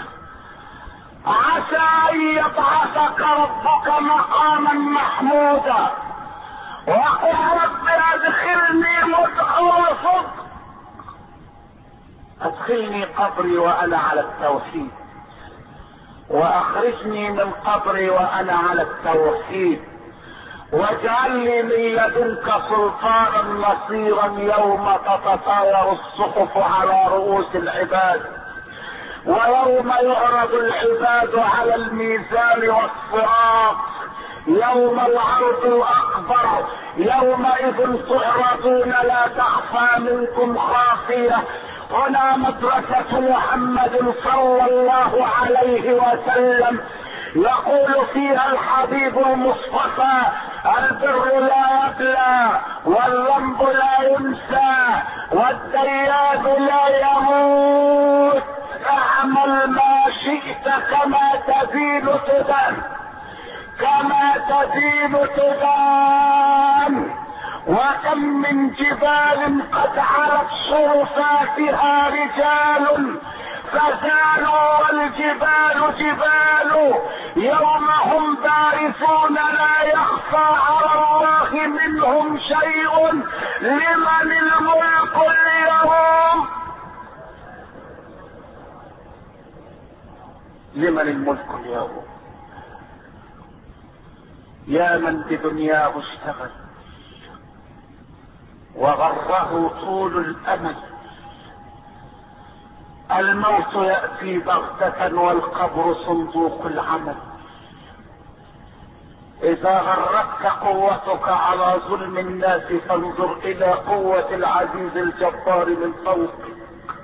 عسى ان يبعثك ربك مقاما محمودا. وقل رب ادخلني مدخل صدق، ادخلني قبري وانا على التوحيد، واخرجني من قبري وانا على التوحيد، واجعل لي من لدنك سلطانا نصيرا يوم تتطاير الصحف على رؤوس العباد، ويوم يعرض العباد على الميزان والصراط، يوم العرض الاكبر، يومئذ تعرضون لا تخفى منكم خافية. هنا مدرسة محمد صلى الله عليه وسلم، يقول فيها الحبيب المصطفى: البر لا يبلى، والذنب لا ينسى، والديان لا يموت، اعمل ما شئت كما تدين تدان، كما تدين تدان. وكم من جبال قد علت شرفاتها رجال فزالوا والجبال جبال، يوم هم بارزون لا يخفى على الله منهم شيء. لمن الملك اليوم؟ لمن الملك اليوم؟ يا من بدنياه اشتغل وغره طول الامل، الموت يأتي بغتة والقبر صندوق العمل. اذا غرتك قوتك على ظلم الناس فانظر الى قوة العزيز الجبار من فوقك.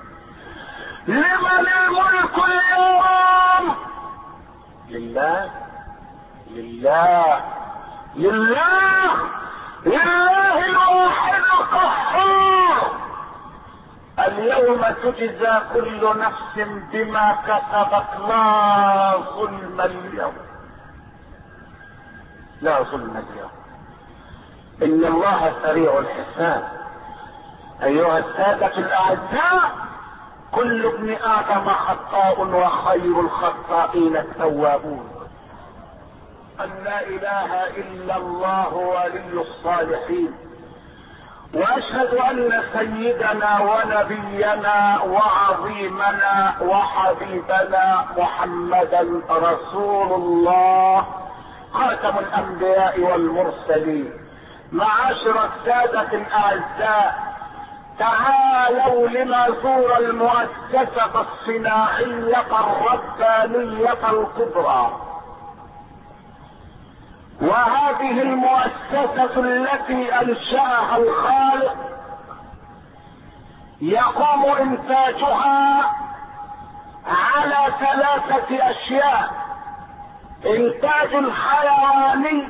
لمن الملك اليوم؟ لله لله لله لله الواحد القهار. اليوم تجزى كل نفس بما كسبت، لا ظلم اليوم، لا ظلم اليوم، ان الله سريع الحساب. ايها السادة الاعزاء، كل ابن ادم خطاء وخير الخطائين التوابون. ان لا اله الا الله ولي الصالحين، واشهد ان سيدنا ونبينا وعظيمنا وحبيبنا محمدا رسول الله خاتم الانبياء والمرسلين. معاشر السادة الاعزاء، تعالوا لنزور المؤسسة الصناعية الربانية الكبرى. وهذه المؤسسة التي انشأها الخالق يقوم انتاجها على 3 اشياء: انتاج حيواني،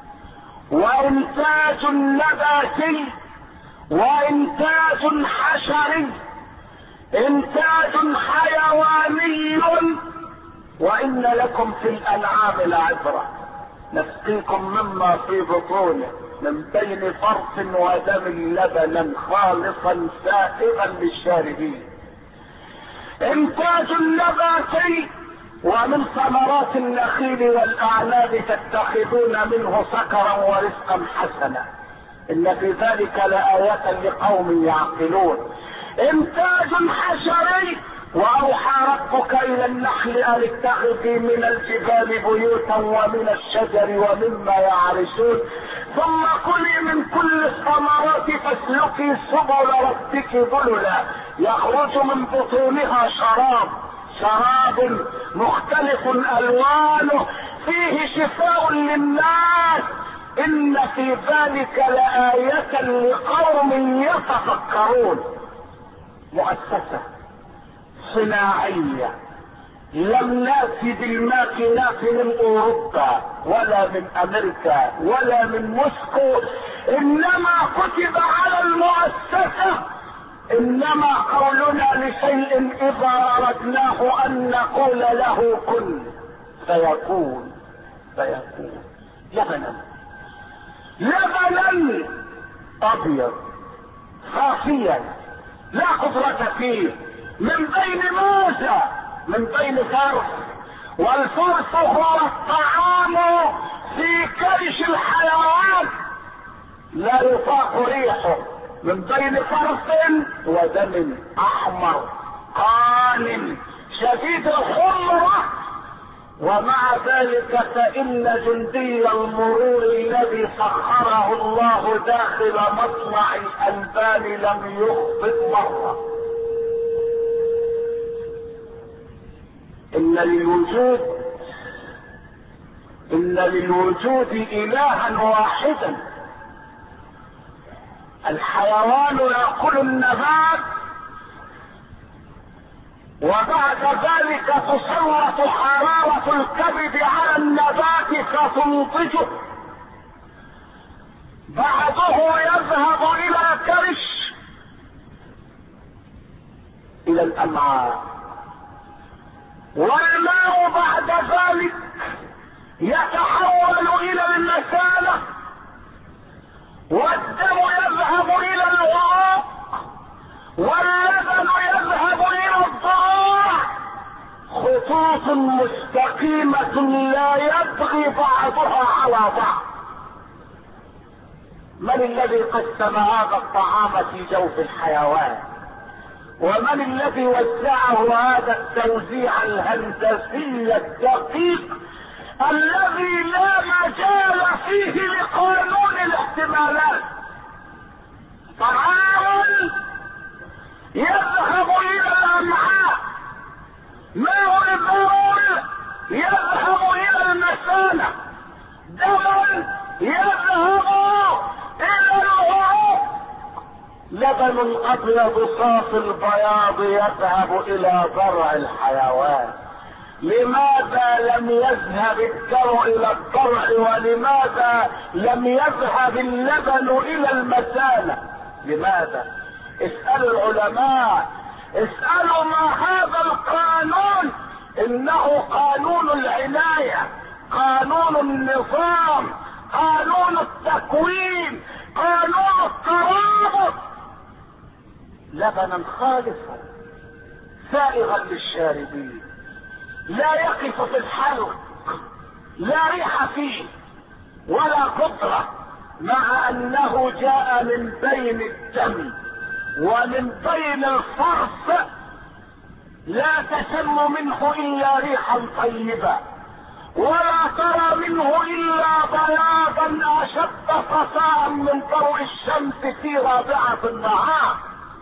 وانتاج نباتي، وانتاج حشري. انتاج حيواني: وان لكم في الانعام لعبرة، نسقيكم مما في بطونه من بين فرث ودم لبنا خالصا سائغا للشاربين. انتاج نباتي: ومن ثمرات النخيل والاعناب تتخذون منه سكرا ورزقا حسنا، ان في ذلك لآيات لقوم يعقلون. انتاج حشري: واوحى ربك الى النحل ان اتخذي من الجبال بيوتا ومن الشجر ومما يعرشون، ثم كلي من كل الثمرات فاسلكي سبل ربك ذللا يخرج من بطونها شراب مختلف الوانه فيه شفاء للناس، ان في ذلك لآية لقوم يتفكرون. مؤسسة صناعية لم نأتي بالماكينات من اوروبا ولا من امريكا ولا من موسكو، انما كتب على المؤسسة: انما قولنا لشيء اذا اردناه ان نقول له كن فيكون. لبنا لبنا ابيض صافيا لا قدرة فيه، من بين موسى، من بين فرث، والفرث هو الطعام في كرش الحيوان لا يطاق ريحه، من بين فرث ودم احمر قان شديد الحمرة. ومع ذلك فإن جندي المرور الذي سخره الله داخل مصنع الألبان لم يخطئ مرة. إن للوجود إلها واحدا. الحيوان يأكل النبات وبعد ذلك تسلط حرارة الكبد على النبات فتنضجه، بعضه يذهب الى الكرش الى الامعاء، والماء بعد ذلك يتحول الى المثانة، والدم يذهب الى العروق، واللبن يذهب الى الضراع، خطوط مستقيمة لا يبغي بعضها على بعض. من الذي قسم هذا الطعام في جوف الحيوان؟ ومن الذي وزعه هذا التوزيع الهندسي الدقيق الذي لا مجال فيه لقانون الاحتمالات؟ طعام يذهب الى الامعاء، ماء البول يذهب الى المثانة، دم يذهب الى العروق، لبن ابيض صافي البياض يذهب الى ضرع الحيوان. لماذا لم يذهب الدرع الى الضرع؟ ولماذا لم يذهب اللبن الى المثانة؟ لماذا؟ اسألوا العلماء، اسألوا ما هذا القانون. انه قانون العناية، قانون النظام، قانون التكوين، قانون الترابط. لبنا خالصا سائغا للشاربين، لا يقف في الحلق، لا ريح فيه ولا قدرة، مع انه جاء من بين الدم ومن بين الفرث، لا تشم منه الا ريحا طيبة، ولا ترى منه الا بياضا اشد صفاء من ضوء الشمس في رابعة النهار.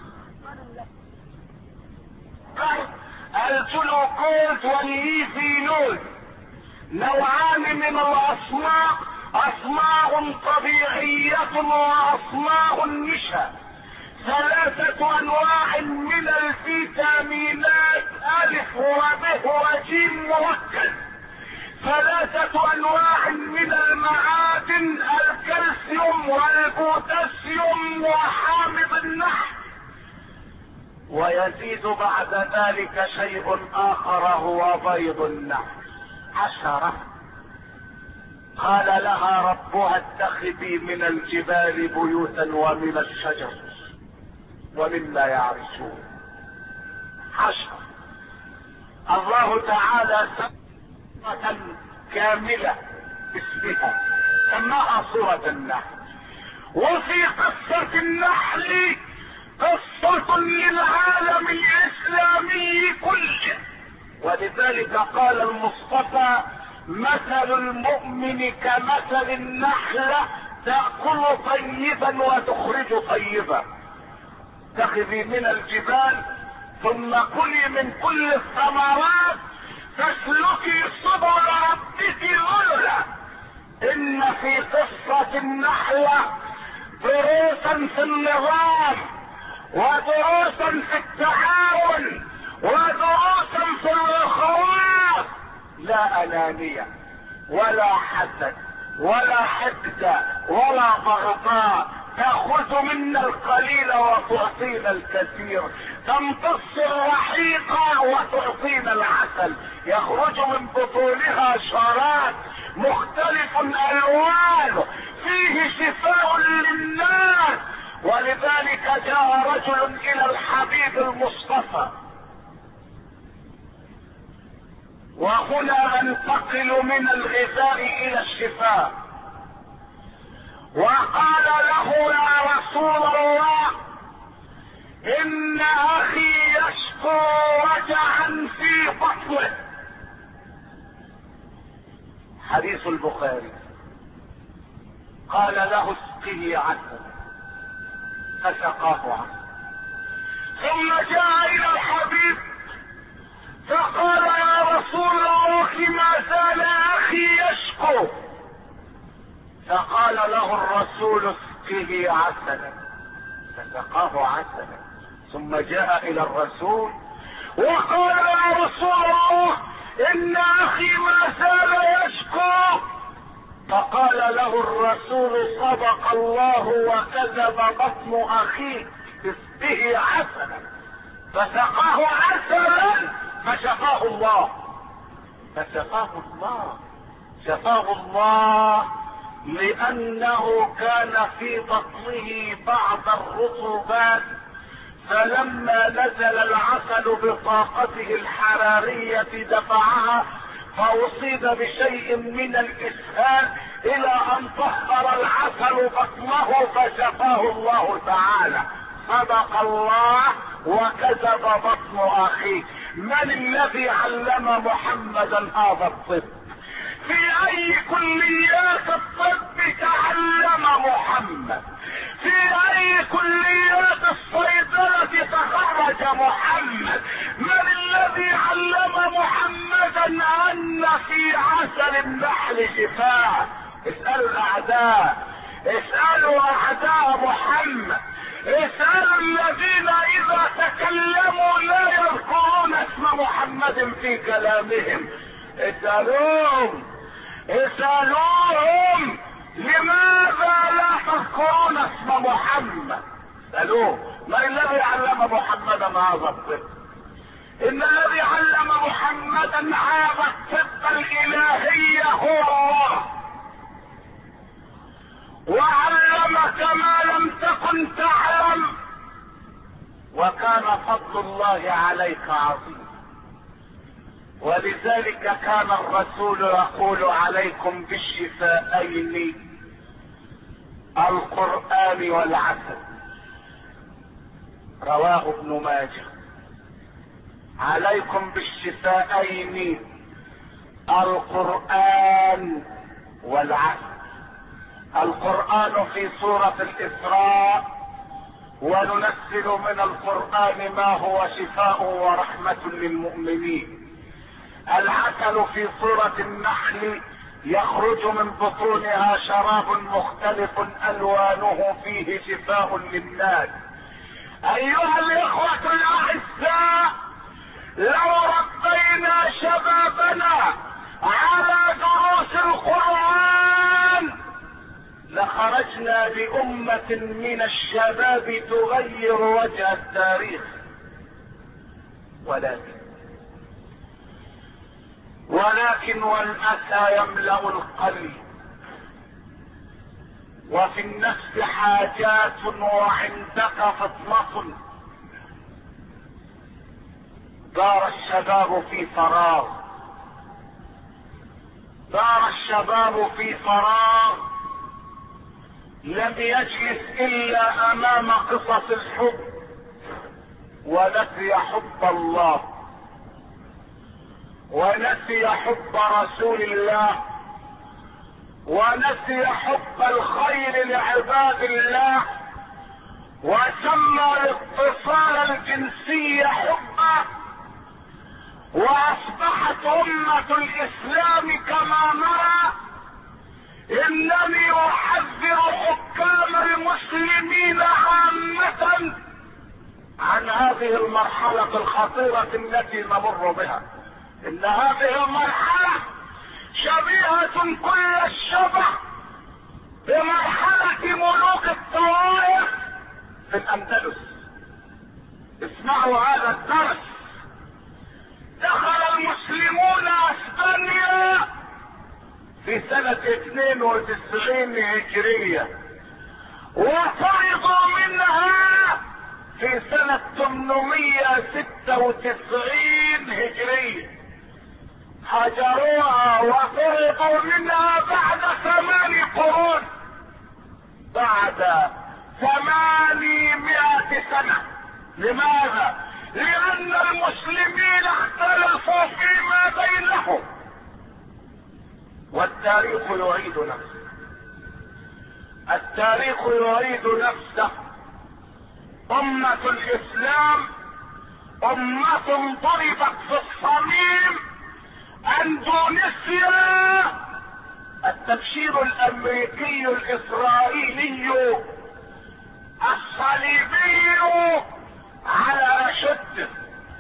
الجلوكوز والليفينول نوعان من الاصماء، اصماء طبيعية واصماء نشا. 3 انواع من الفيتامينات الف وب وجيم مركز. 3 انواع من المعادن، الكالسيوم والبوتاسيوم وحامض النحل. ويزيد بعد ذلك شيء اخر هو بيض النحل. 10. قال لها ربها اتخذي من الجبال بيوتا ومن الشجر ومما يعرشون. 10. الله تعالى سورة كاملة اسمها، سماها سورة النحل. وفي قصة النحل قصة للعالم الاسلامي كله، ولذلك قال المصطفى مثل المؤمن كمثل النحلة تأكل طيبا وتخرج طيبا. اتخذي من الجبال ثم كلي من كل الثمرات تسلكي سبل ربك ذللا. ان في قصة النحلة دروسا في النظام، ودروسا في التعاون، ودروسا في الاخوات. لا انانية ولا حسد ولا حقد ولا بغضاء تأخذ منا القليل وتعطينا الكثير، تمتص الرحيق وتعطينا العسل، يخرج من بطونها شراب مختلف الوان فيه شفاء للناس. ولذلك جاء رجل الى الحبيب المصطفى، وهنا ننتقل من الغذاء الى الشفاء، وقال له يا رسول الله ان اخي يشكو وجعا في بطنه. حديث البخاري. قال له اسقه عسل فسقاه عسل، ثم جاء الى الحبيب فقال يا رسول الله ما زال اخي يشكو، فقال له الرسول اسقه عسلا فسقاه عسلا، ثم جاء الى الرسول وقال يا رسول الله ان اخي ما زال يشكو، فقال له الرسول صدق الله وكذب بطن اخيك، اسقه عسلا فسقاه عسلا فشفاه الله، فشفاه الله، شفاه الله لانه كان في بطنه بعض الرطوبات، فلما نزل العسل بطاقته الحرارية دفعها فاصيب بشيء من الاسهال الى ان طهر العسل بطنه فشفاه الله تعالى. صدق الله وكذب بطن اخيه. من الذي علم محمدا هذا الطب؟ في اي كليات الطب تعلم محمد؟ في اي كليات الصيدلة تخرج محمد؟ من الذي علم محمدا ان في عسل النحل شفاء؟ اسألوا الاعداء، اسألوا اعداء محمد، اسألوا الذين اذا تكلموا لا يذكرون اسم محمد في كلامهم. اسألوهم اسألوهم لماذا لا تذكرون اسم محمد؟ اسألوه ما الذي علم محمدا هذا الطب؟ ان الذي علم محمدا هذا الطب الالهي هو الله، وعلمك ما لم تكن تعلم، وكان فضل الله عليك عظيم. ولذلك كان الرسول يقول عليكم بالشفاءين القرآن والعسل، رواه ابن ماجه. عليكم بالشفاءين القرآن والعسل. القرآن في سورة الإسراء وننزل من القرآن ما هو شفاء ورحمة للمؤمنين. العسل في سورة النحل يخرج من بطونها شراب مختلف الوانه فيه شفاء للناس. ايها الاخوة الاعزاء، لو ربينا شبابنا على دروس القرآن لخرجنا بأمة من الشباب تغير وجه التاريخ. ولكن والأسى يملأ القلب، وفي النفس حاجات وعندك فطنة. دار الشباب في فراغ، دار الشباب في فراغ، لم يجلس إلا أمام قصص الحب ونسي حب الله ونسي حب رسول الله ونسي حب الخير لعباد الله، وسمى الاتصال الجنسي حبا، واصبحت امة الاسلام كما نرى. انني احذر حكام المسلمين عامة عن هذه المرحلة الخطيرة التي نمر بها. ان هذه المرحلة شبيهة كل الشبه بمرحلة ملوك الطوائف في الأندلس. اسمعوا هذا الدرس. دخل المسلمون اسبانيا في سنة 92 هجرية، وطردوا منها في سنة 896 هجرية. هجروها وطردوا منها بعد 8 قرون، بعد 800 سنة. لماذا؟ لأن المسلمين اختلفوا فيما بينهم، والتاريخ يعيد نفسه. التاريخ يعيد نفسه. أمة الإسلام أمة ضربت في الصميم. اندونيسيا، التبشير الامريكي الاسرائيلي الصليبي على شده.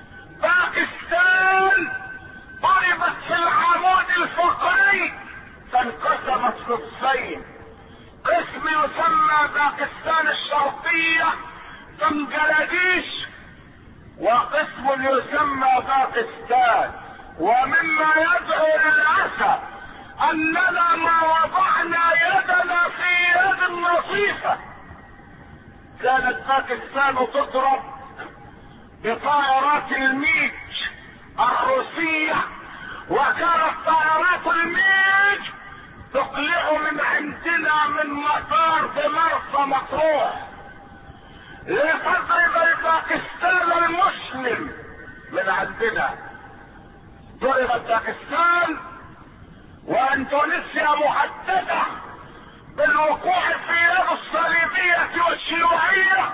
باكستان ضربت في العمود الفقري فانقسمت نصفين، قسم يسمى باكستان الشرقية بنغلاديش، وقسم يسمى باكستان. ومما يدعو للأسف أننا ما وضعنا يدنا في يد نظيفة. كانت باكستان تضرب بطائرات الميج الروسية، وكانت طائرات الميج تقلع من عندنا من مطار بمرسى مطروح لتضرب الباكستان المسلم من عندنا. ضربت باكستان واندونيسيا مهددة بالوقوع في يد الصليبية والشيوعية،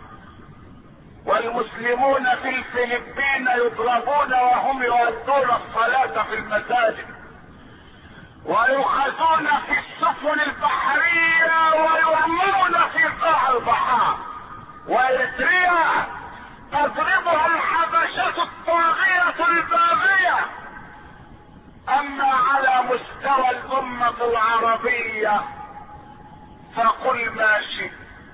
والمسلمون في الفلبين يضربون وهم يؤدون الصلاة في المساجد، ويؤخذون في السفن البحرية ويرمون في قاع البحار. وإريتريا تضربها الحبشة الطاغية الباغية. اما على مستوى الامة العربية فقل ما شئت.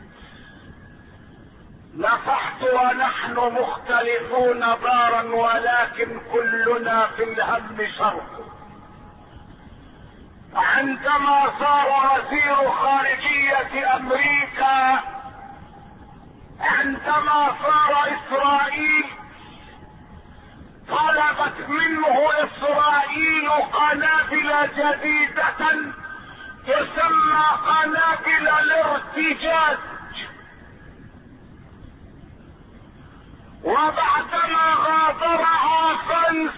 نصحت ونحن مختلفون دارا، ولكن كلنا في الهم شرق. عندما صار وزير خارجية امريكا، عندما صار اسرائيل، طلبت منه اسرائيل قنابل جديدة تسمى قنابل الارتجاج. وبعدما غادرها فرنس،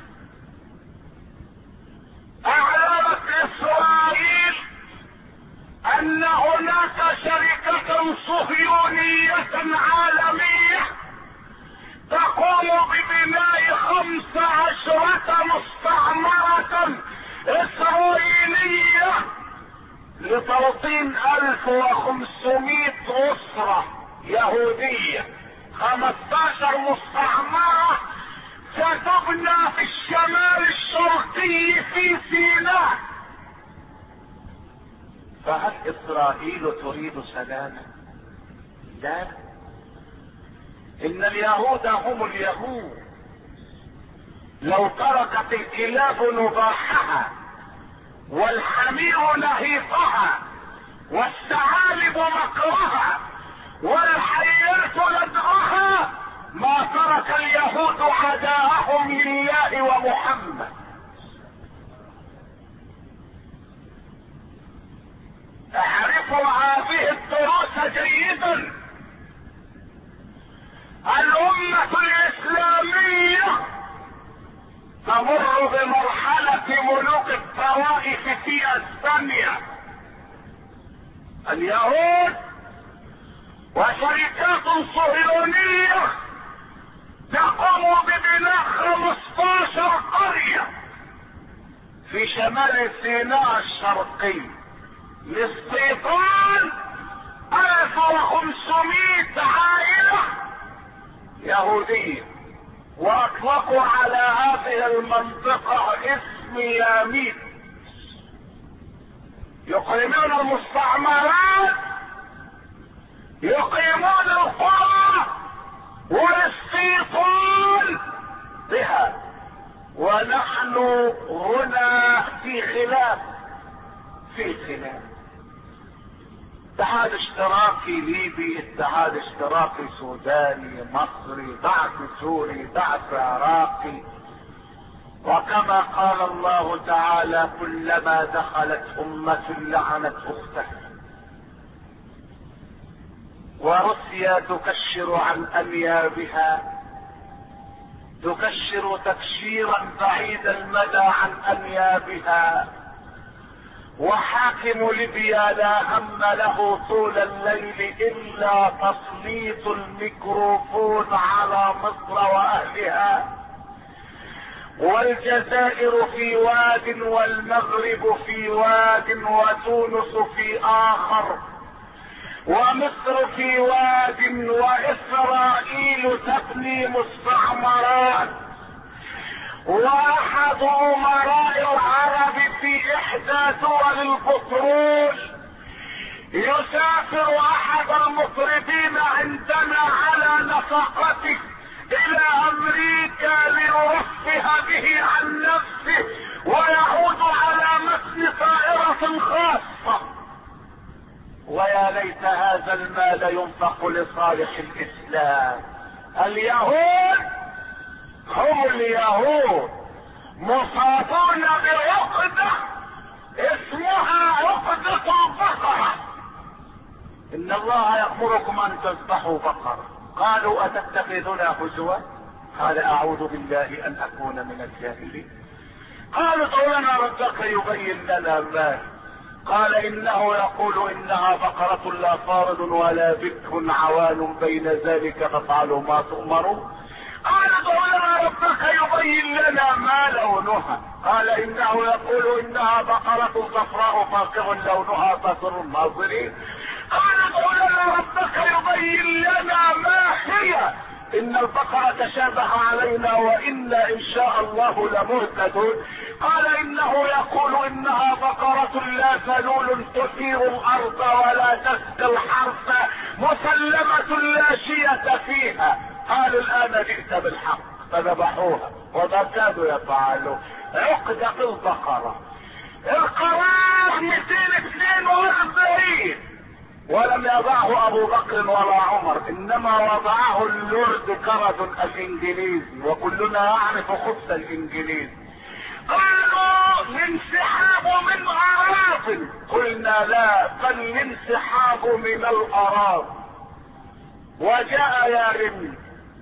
اعلنت اسرائيل ان هناك شركة صهيونية عالمية تقوم ببناء 15 مستعمرة اسرائيلية لتوطين 1500 اسرة يهودية. 15 مستعمرة ستبنى في الشمال الشرقي في سيناء. فهل اسرائيل تريد سلاما؟ لا، ان اليهود هم اليهود. لو تركت الكلاب نباحها والحمير نهيقها والثعالب مكرها والحيات لدغها ما ترك اليهود عداءهم لله ومحمد. اعرفوا هذه الدروس جيدا. الأمة الإسلامية تمر بمرحلة ملوك الطوائف في اسبانيا. اليهود وشركات صهيونية تقوم ببناء 15 قرية في شمال سيناء الشرقي لاستيطان 1500 عائلة يهودية، واطلقوا على هذه المنطقة اسم ياميت. يقيمون المستعمرات، يقيمون القرى والاستيطان بها، ونحن هنا في خلاف. اتحاد اشتراكي ليبي، اتحاد اشتراكي سوداني، مصري، بعث سوري، بعث عراقي. وكما قال الله تعالى: كلما دخلت أمة لعنت أختها. وروسيا تكشر عن أنيابها، تكشر تكشيرا بعيد المدى عن أنيابها. وحاكم ليبيا لا هم له طول الليل إلا تسليط الميكروفون على مصر وأهلها. والجزائر في واد، والمغرب في واد، وتونس في آخر، ومصر في واد، وإسرائيل تبني مستعمرات. واحد امراء العرب في احدى دول البترول يسافر احد المطربين عندنا على نفقته الى امريكا ليرفه به عن نفسه، ويعود على متن طائرة خاصة. ويا ليت هذا المال ينفق لصالح الاسلام. اليهود هم اليهود مصابون بعقدة اسمها عقدة البقرة. ان الله يأمركم ان تذبحوا بقرة. قالوا: اتتخذنا هزوا؟ قال: اعوذ بالله ان اكون من الجاهلين. قالوا: ادع لنا ربك يبين لنا ما. قال: انه يقول انها بقرة لا فارض ولا بكر عوان بين ذلك فافعلوا ما تؤمرون. قال: ادع لنا ربك يبين لنا ما لونها. قال: انه يقول انها بقرة صفراء فاقع لونها تسر الناظرين. قال: ادع لنا ربك يبين لنا ما هي. ان البقرة تشابه علينا وانا ان شاء الله لمهتدون. قال: انه يقول انها بقرة لا ذلول تثير الارض ولا تسقي الحرث مسلمة لا شية فيها. قال: الان جئت بالحق. فذبحوها وما كانوا يفعلون. عقدة البقرة. القرار 242 ولم يضعه ابو بكر ولا عمر، انما وضعه اللورد كاردون الانجليزي، وكلنا يعرف خبث الانجليزي. قالوا: الانسحاب من اراضٍ. قلنا: لا، بل الانسحاب من الاراضي. وجاء يارن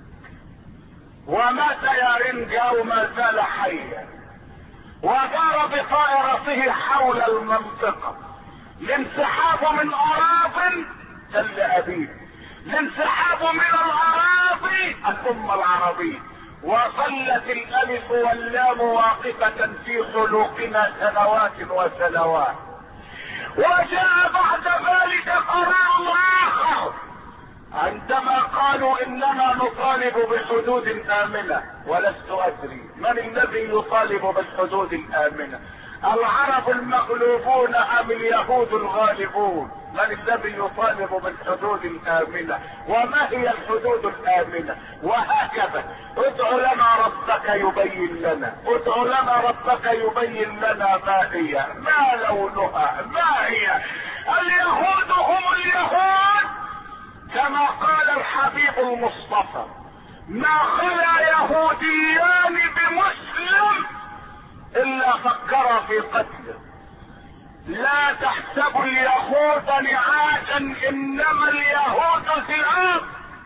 ومات يارن وما زال حيا، ودار بطائرته حول المنطقة. الانسحاب من اراضٍ تل ابيب، الانسحاب من الاراضي الامة العربية. وظلت الالف واللام واقفة في حلوقنا سنوات وسنوات. وجاء بعد ذلك قرار اخر عندما قالوا اننا نطالب بحدود امنة. ولست ادري من الذي يطالب بالحدود الامنة، العرب المغلوبون ام اليهود الغالبون؟ من الذي يطالب بالحدود الامنة؟ وما هي الحدود الامنة؟ وهكذا. ادع لنا ربك يبين لنا، ادع لنا ربك يبين لنا ما هي، ما لونها، ما هي. اليهود هم اليهود كما قال الحبيب المصطفى: ما خلا يهوديان بمسلم الا فكر في قتله. لا تحسبوا اليهود نعاجا، انما اليهود ذئاب.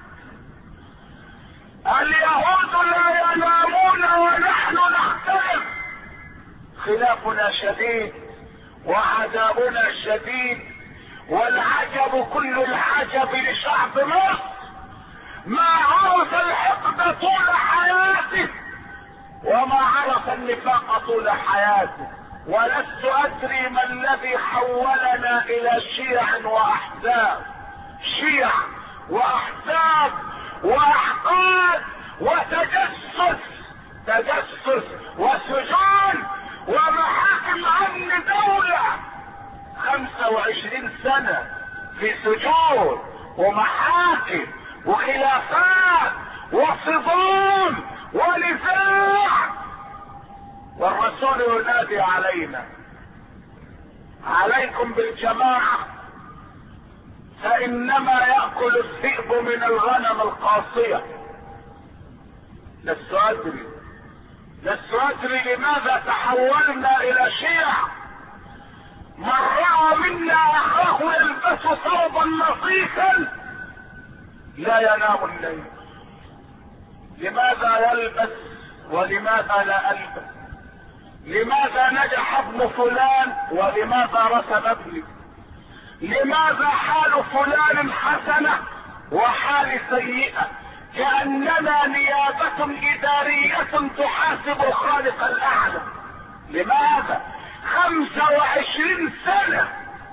اليهود لا ينامون ونحن نختلف. خلافنا شديد وعذابنا شديد. والعجب كل العجب لشعب مصر ما عرف الحقد طول حياته وما عرف النفاق طول حياته. ولست ادري ما الذي حولنا الى شيع واحزاب، شيع واحزاب واحقاد وتجسس، تجسس وسجون ومحاكم امن دولة. 25 سنة في سجون ومحاكم وخلافات وصدام ونزاع، والرسول ينادي علينا: عليكم بالجماعة فإنما يأكل الذئب من الغنم القاصية. لست أدري لماذا تحولنا إلى شيعة. من رأى منا أخاه يلبس ثوبا نظيفا لا ينام الليل. لماذا يلبس ولماذا لا ألبس؟ لماذا نجح ابن فلان ولماذا رسب ابني؟ لماذا حال فلان حسنة وحال سيئة؟ كأننا نيابة إدارية تحاسب الخالق الأعلى. لماذا 25 سنة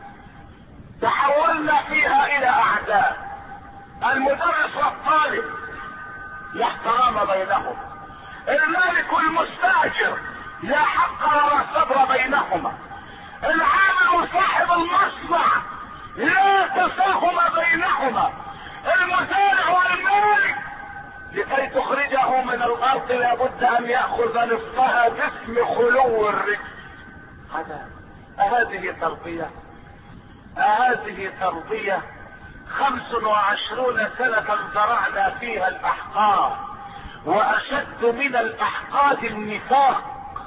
تحولنا فيها إلى أعداء؟ المدرس والطالب لا احترام بينهم، المالك والمستأجر لا حق ولا صبر بينهما، العامل وصاحب المصنع لا تساهم بينهما، المزارع والمالك لكي تخرجه من الارض لابد ان يأخذ نصفها باسم خلو الرزق. هذه تربية 25 سنة زرعنا فيها الأحقاد، وأشد من الأحقاد النفاق.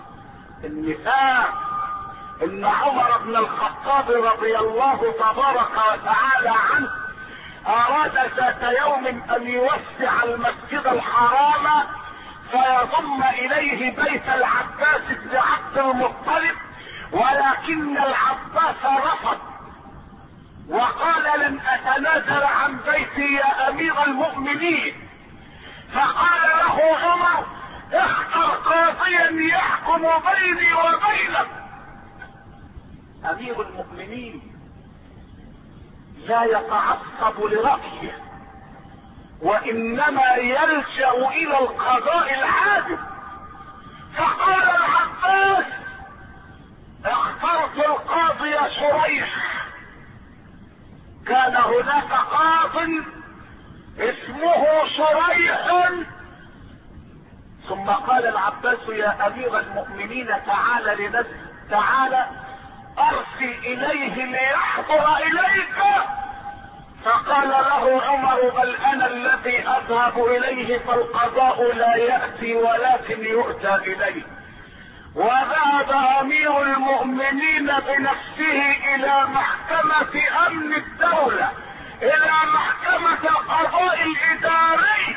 إن عمر بن الخطاب رضي الله تبارك وتعالى عنه أراد ذات يوم أن يوسع المسجد الحرام فيضم إليه بيت العباس بن عبد المطلب، ولكن العباس رفض وقال: لن أتنازل عن بيتي يا أمير المؤمنين. فقال له عمر: اختر قاضيا يحكم بيني وبينك. أمير المؤمنين لا يتعصب لرأيه، وإنما يلجأ إلى القضاء العادل. فقال العباس: اخترت القاضي شريح. كان هناك قاض اسمه شريح. ثم قال العباس: يا أمير المؤمنين تعال أرسل إليه ليحضر إليك. فقال له عمر: بل أنا الذي أذهب إليه، فالقضاء لا يأتي ولكن يؤتى إليه. وذهب أمير المؤمنين بنفسه إلى محكمة أمن الدولة، إلى محكمة القضاء الإداري،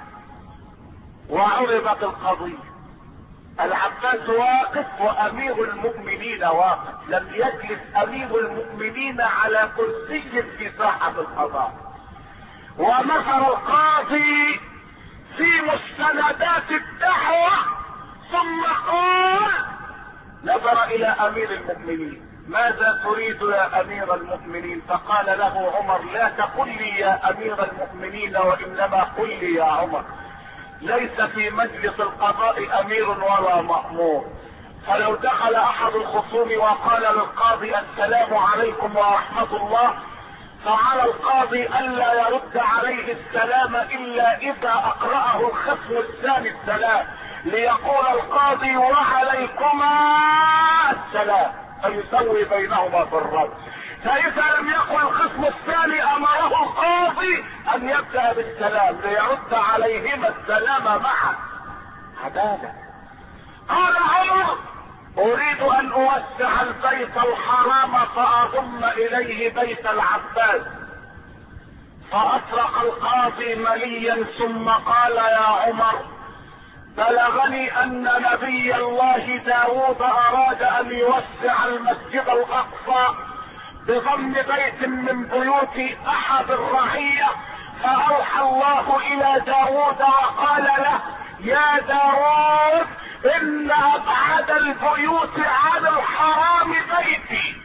وعرضت القضية. العباس واقف وأمير المؤمنين واقف. لم يجلس أمير المؤمنين على كرسي في ساحة القضاء. ونظر القاضي في مستندات الدعوة ثم قال، نظر إلى أمير المؤمنين: ماذا تريد يا أمير المؤمنين؟ فقال له عمر: لا تقل لي يا أمير المؤمنين، وإنما قل لي يا عمر. ليس في مجلس القضاء أمير ولا مأمور، فلو دخل أحد الخصوم وقال للقاضي: السلام عليكم ورحمة الله، فعلى القاضي ألا يرد عليه السلام إلا إذا أقرأه الخصم الثاني السلام، ليقول القاضي: وعليكما السلام، فيسوي بينهما في الرد. فإذا لم يقل الخصم الثاني أمره القاضي أن يبدأ بالسلام ليرد عليهما السلام معا. عدالة. قال عمر: أريد أن أوسع البيت الحرام فأضم إليه بيت العباس. فأطرق القاضي مليا ثم قال: يا عمر، بلغني أن نبي الله داود أراد أن يوسع المسجد الأقصى بضم بيت من بيوت أحد الرعية، فأوحى الله إلى داود وقال له: يا داود، إن أبعد البيوت عن الحرام بيتي.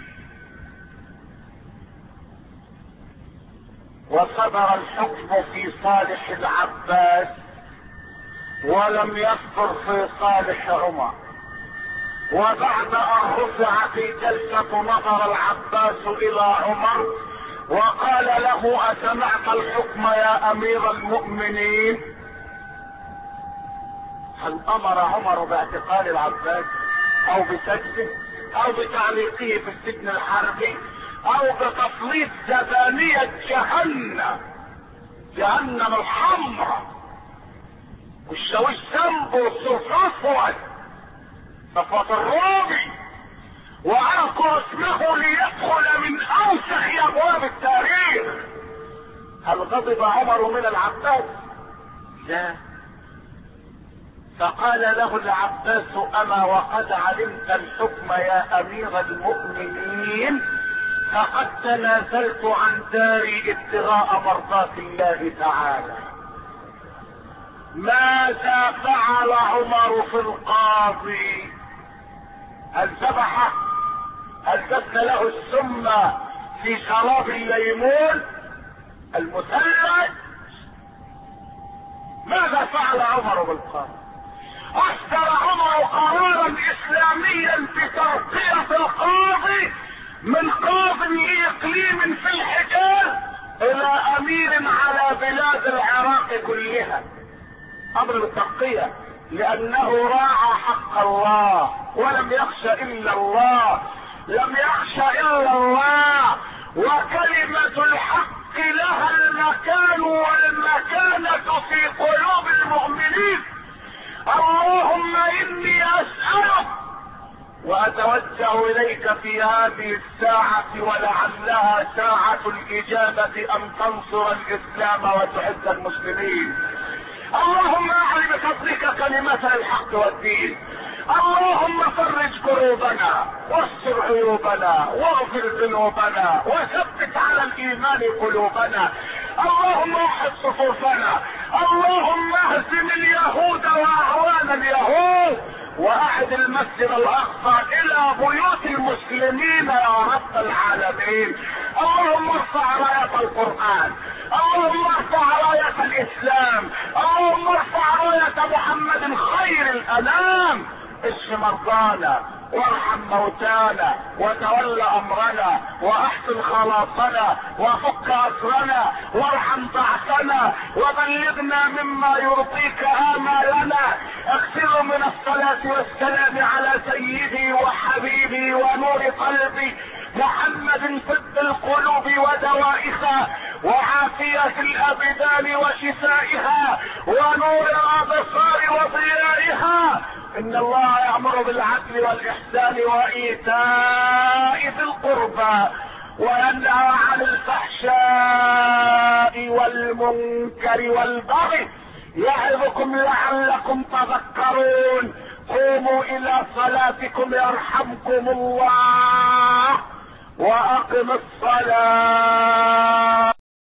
وصدر الحكم في صالح العباس ولم يصدر في صالح عمر. وبعد ان رفعت الجلسة نظر العباس الى عمر وقال له: اسمعت الحكم يا امير المؤمنين؟ هل امر عمر باعتقال العباس او بسجنه او بتعليقه في السجن الحربي او بتسليط زبانية جهنم الحمراء والشاويش ذنب والصفوة الرومي وألقوا اسمه ليدخل من أوسخ أبواب التاريخ؟ هل غضب عمر من العباس؟ لا. فقال له العباس: أما وقد علمت الحكم يا أمير المؤمنين فقد تنازلت عن داري ابتغاء مرضات الله تعالى. ماذا فعل عمر في القاضي؟ هل ذبحه؟ هل دس له السم في شراب الليمون المثلج؟ ماذا فعل عمر بالقاضي؟ اصدر عمر قرارا اسلاميا بترقية القاضي من قاضي اقليم في الحجاز الى امير على بلاد العراق كلها. امر بالترقية لانه راعى حق الله ولم يخش الا الله، لم يخش الا الله، وكلمة الحق لها المكان والمكانة في قلوب المؤمنين. اللهم اني اسألك واتوجه اليك في هذه الساعة ولعلها ساعة الاجابة ان تنصر الاسلام وتعز المسلمين. اللهم اعلي بفضلك كلمة الحق والدين. اللهم فرج كروبنا واستر عيوبنا واغفر ذنوبنا وثبت على الايمان قلوبنا. اللهم وحد صفوفنا. اللهم اهزم اليهود واعوان اليهود واعد المسجد الاقصى الى بيوت المسلمين يا رب العالمين. اللهم ارفع راية القرآن. اللهم ارفع راية الاسلام. اللهم ارفع راية محمد خير الانام. اشف مرضانا وارحم موتانا وتول امرنا واحسن خلاصنا وفك اسرنا وارحم ضعفنا وبلغنا مما يرضيك امالنا. اغسله من الصلاة والسلام على سيدي وحبيبي ونور قلبي محمد طب القلوب ودوائها وعافية الابدان وشفائها ونور الابصار وضيائها. ان الله يأمر بالعدل والاحسان وايتاء ذي القربى وينهى عن الفحشاء والمنكر والبغي يعظكم لعلكم تذكرون. قوموا الى صلاتكم يرحمكم الله واقم الصلاة.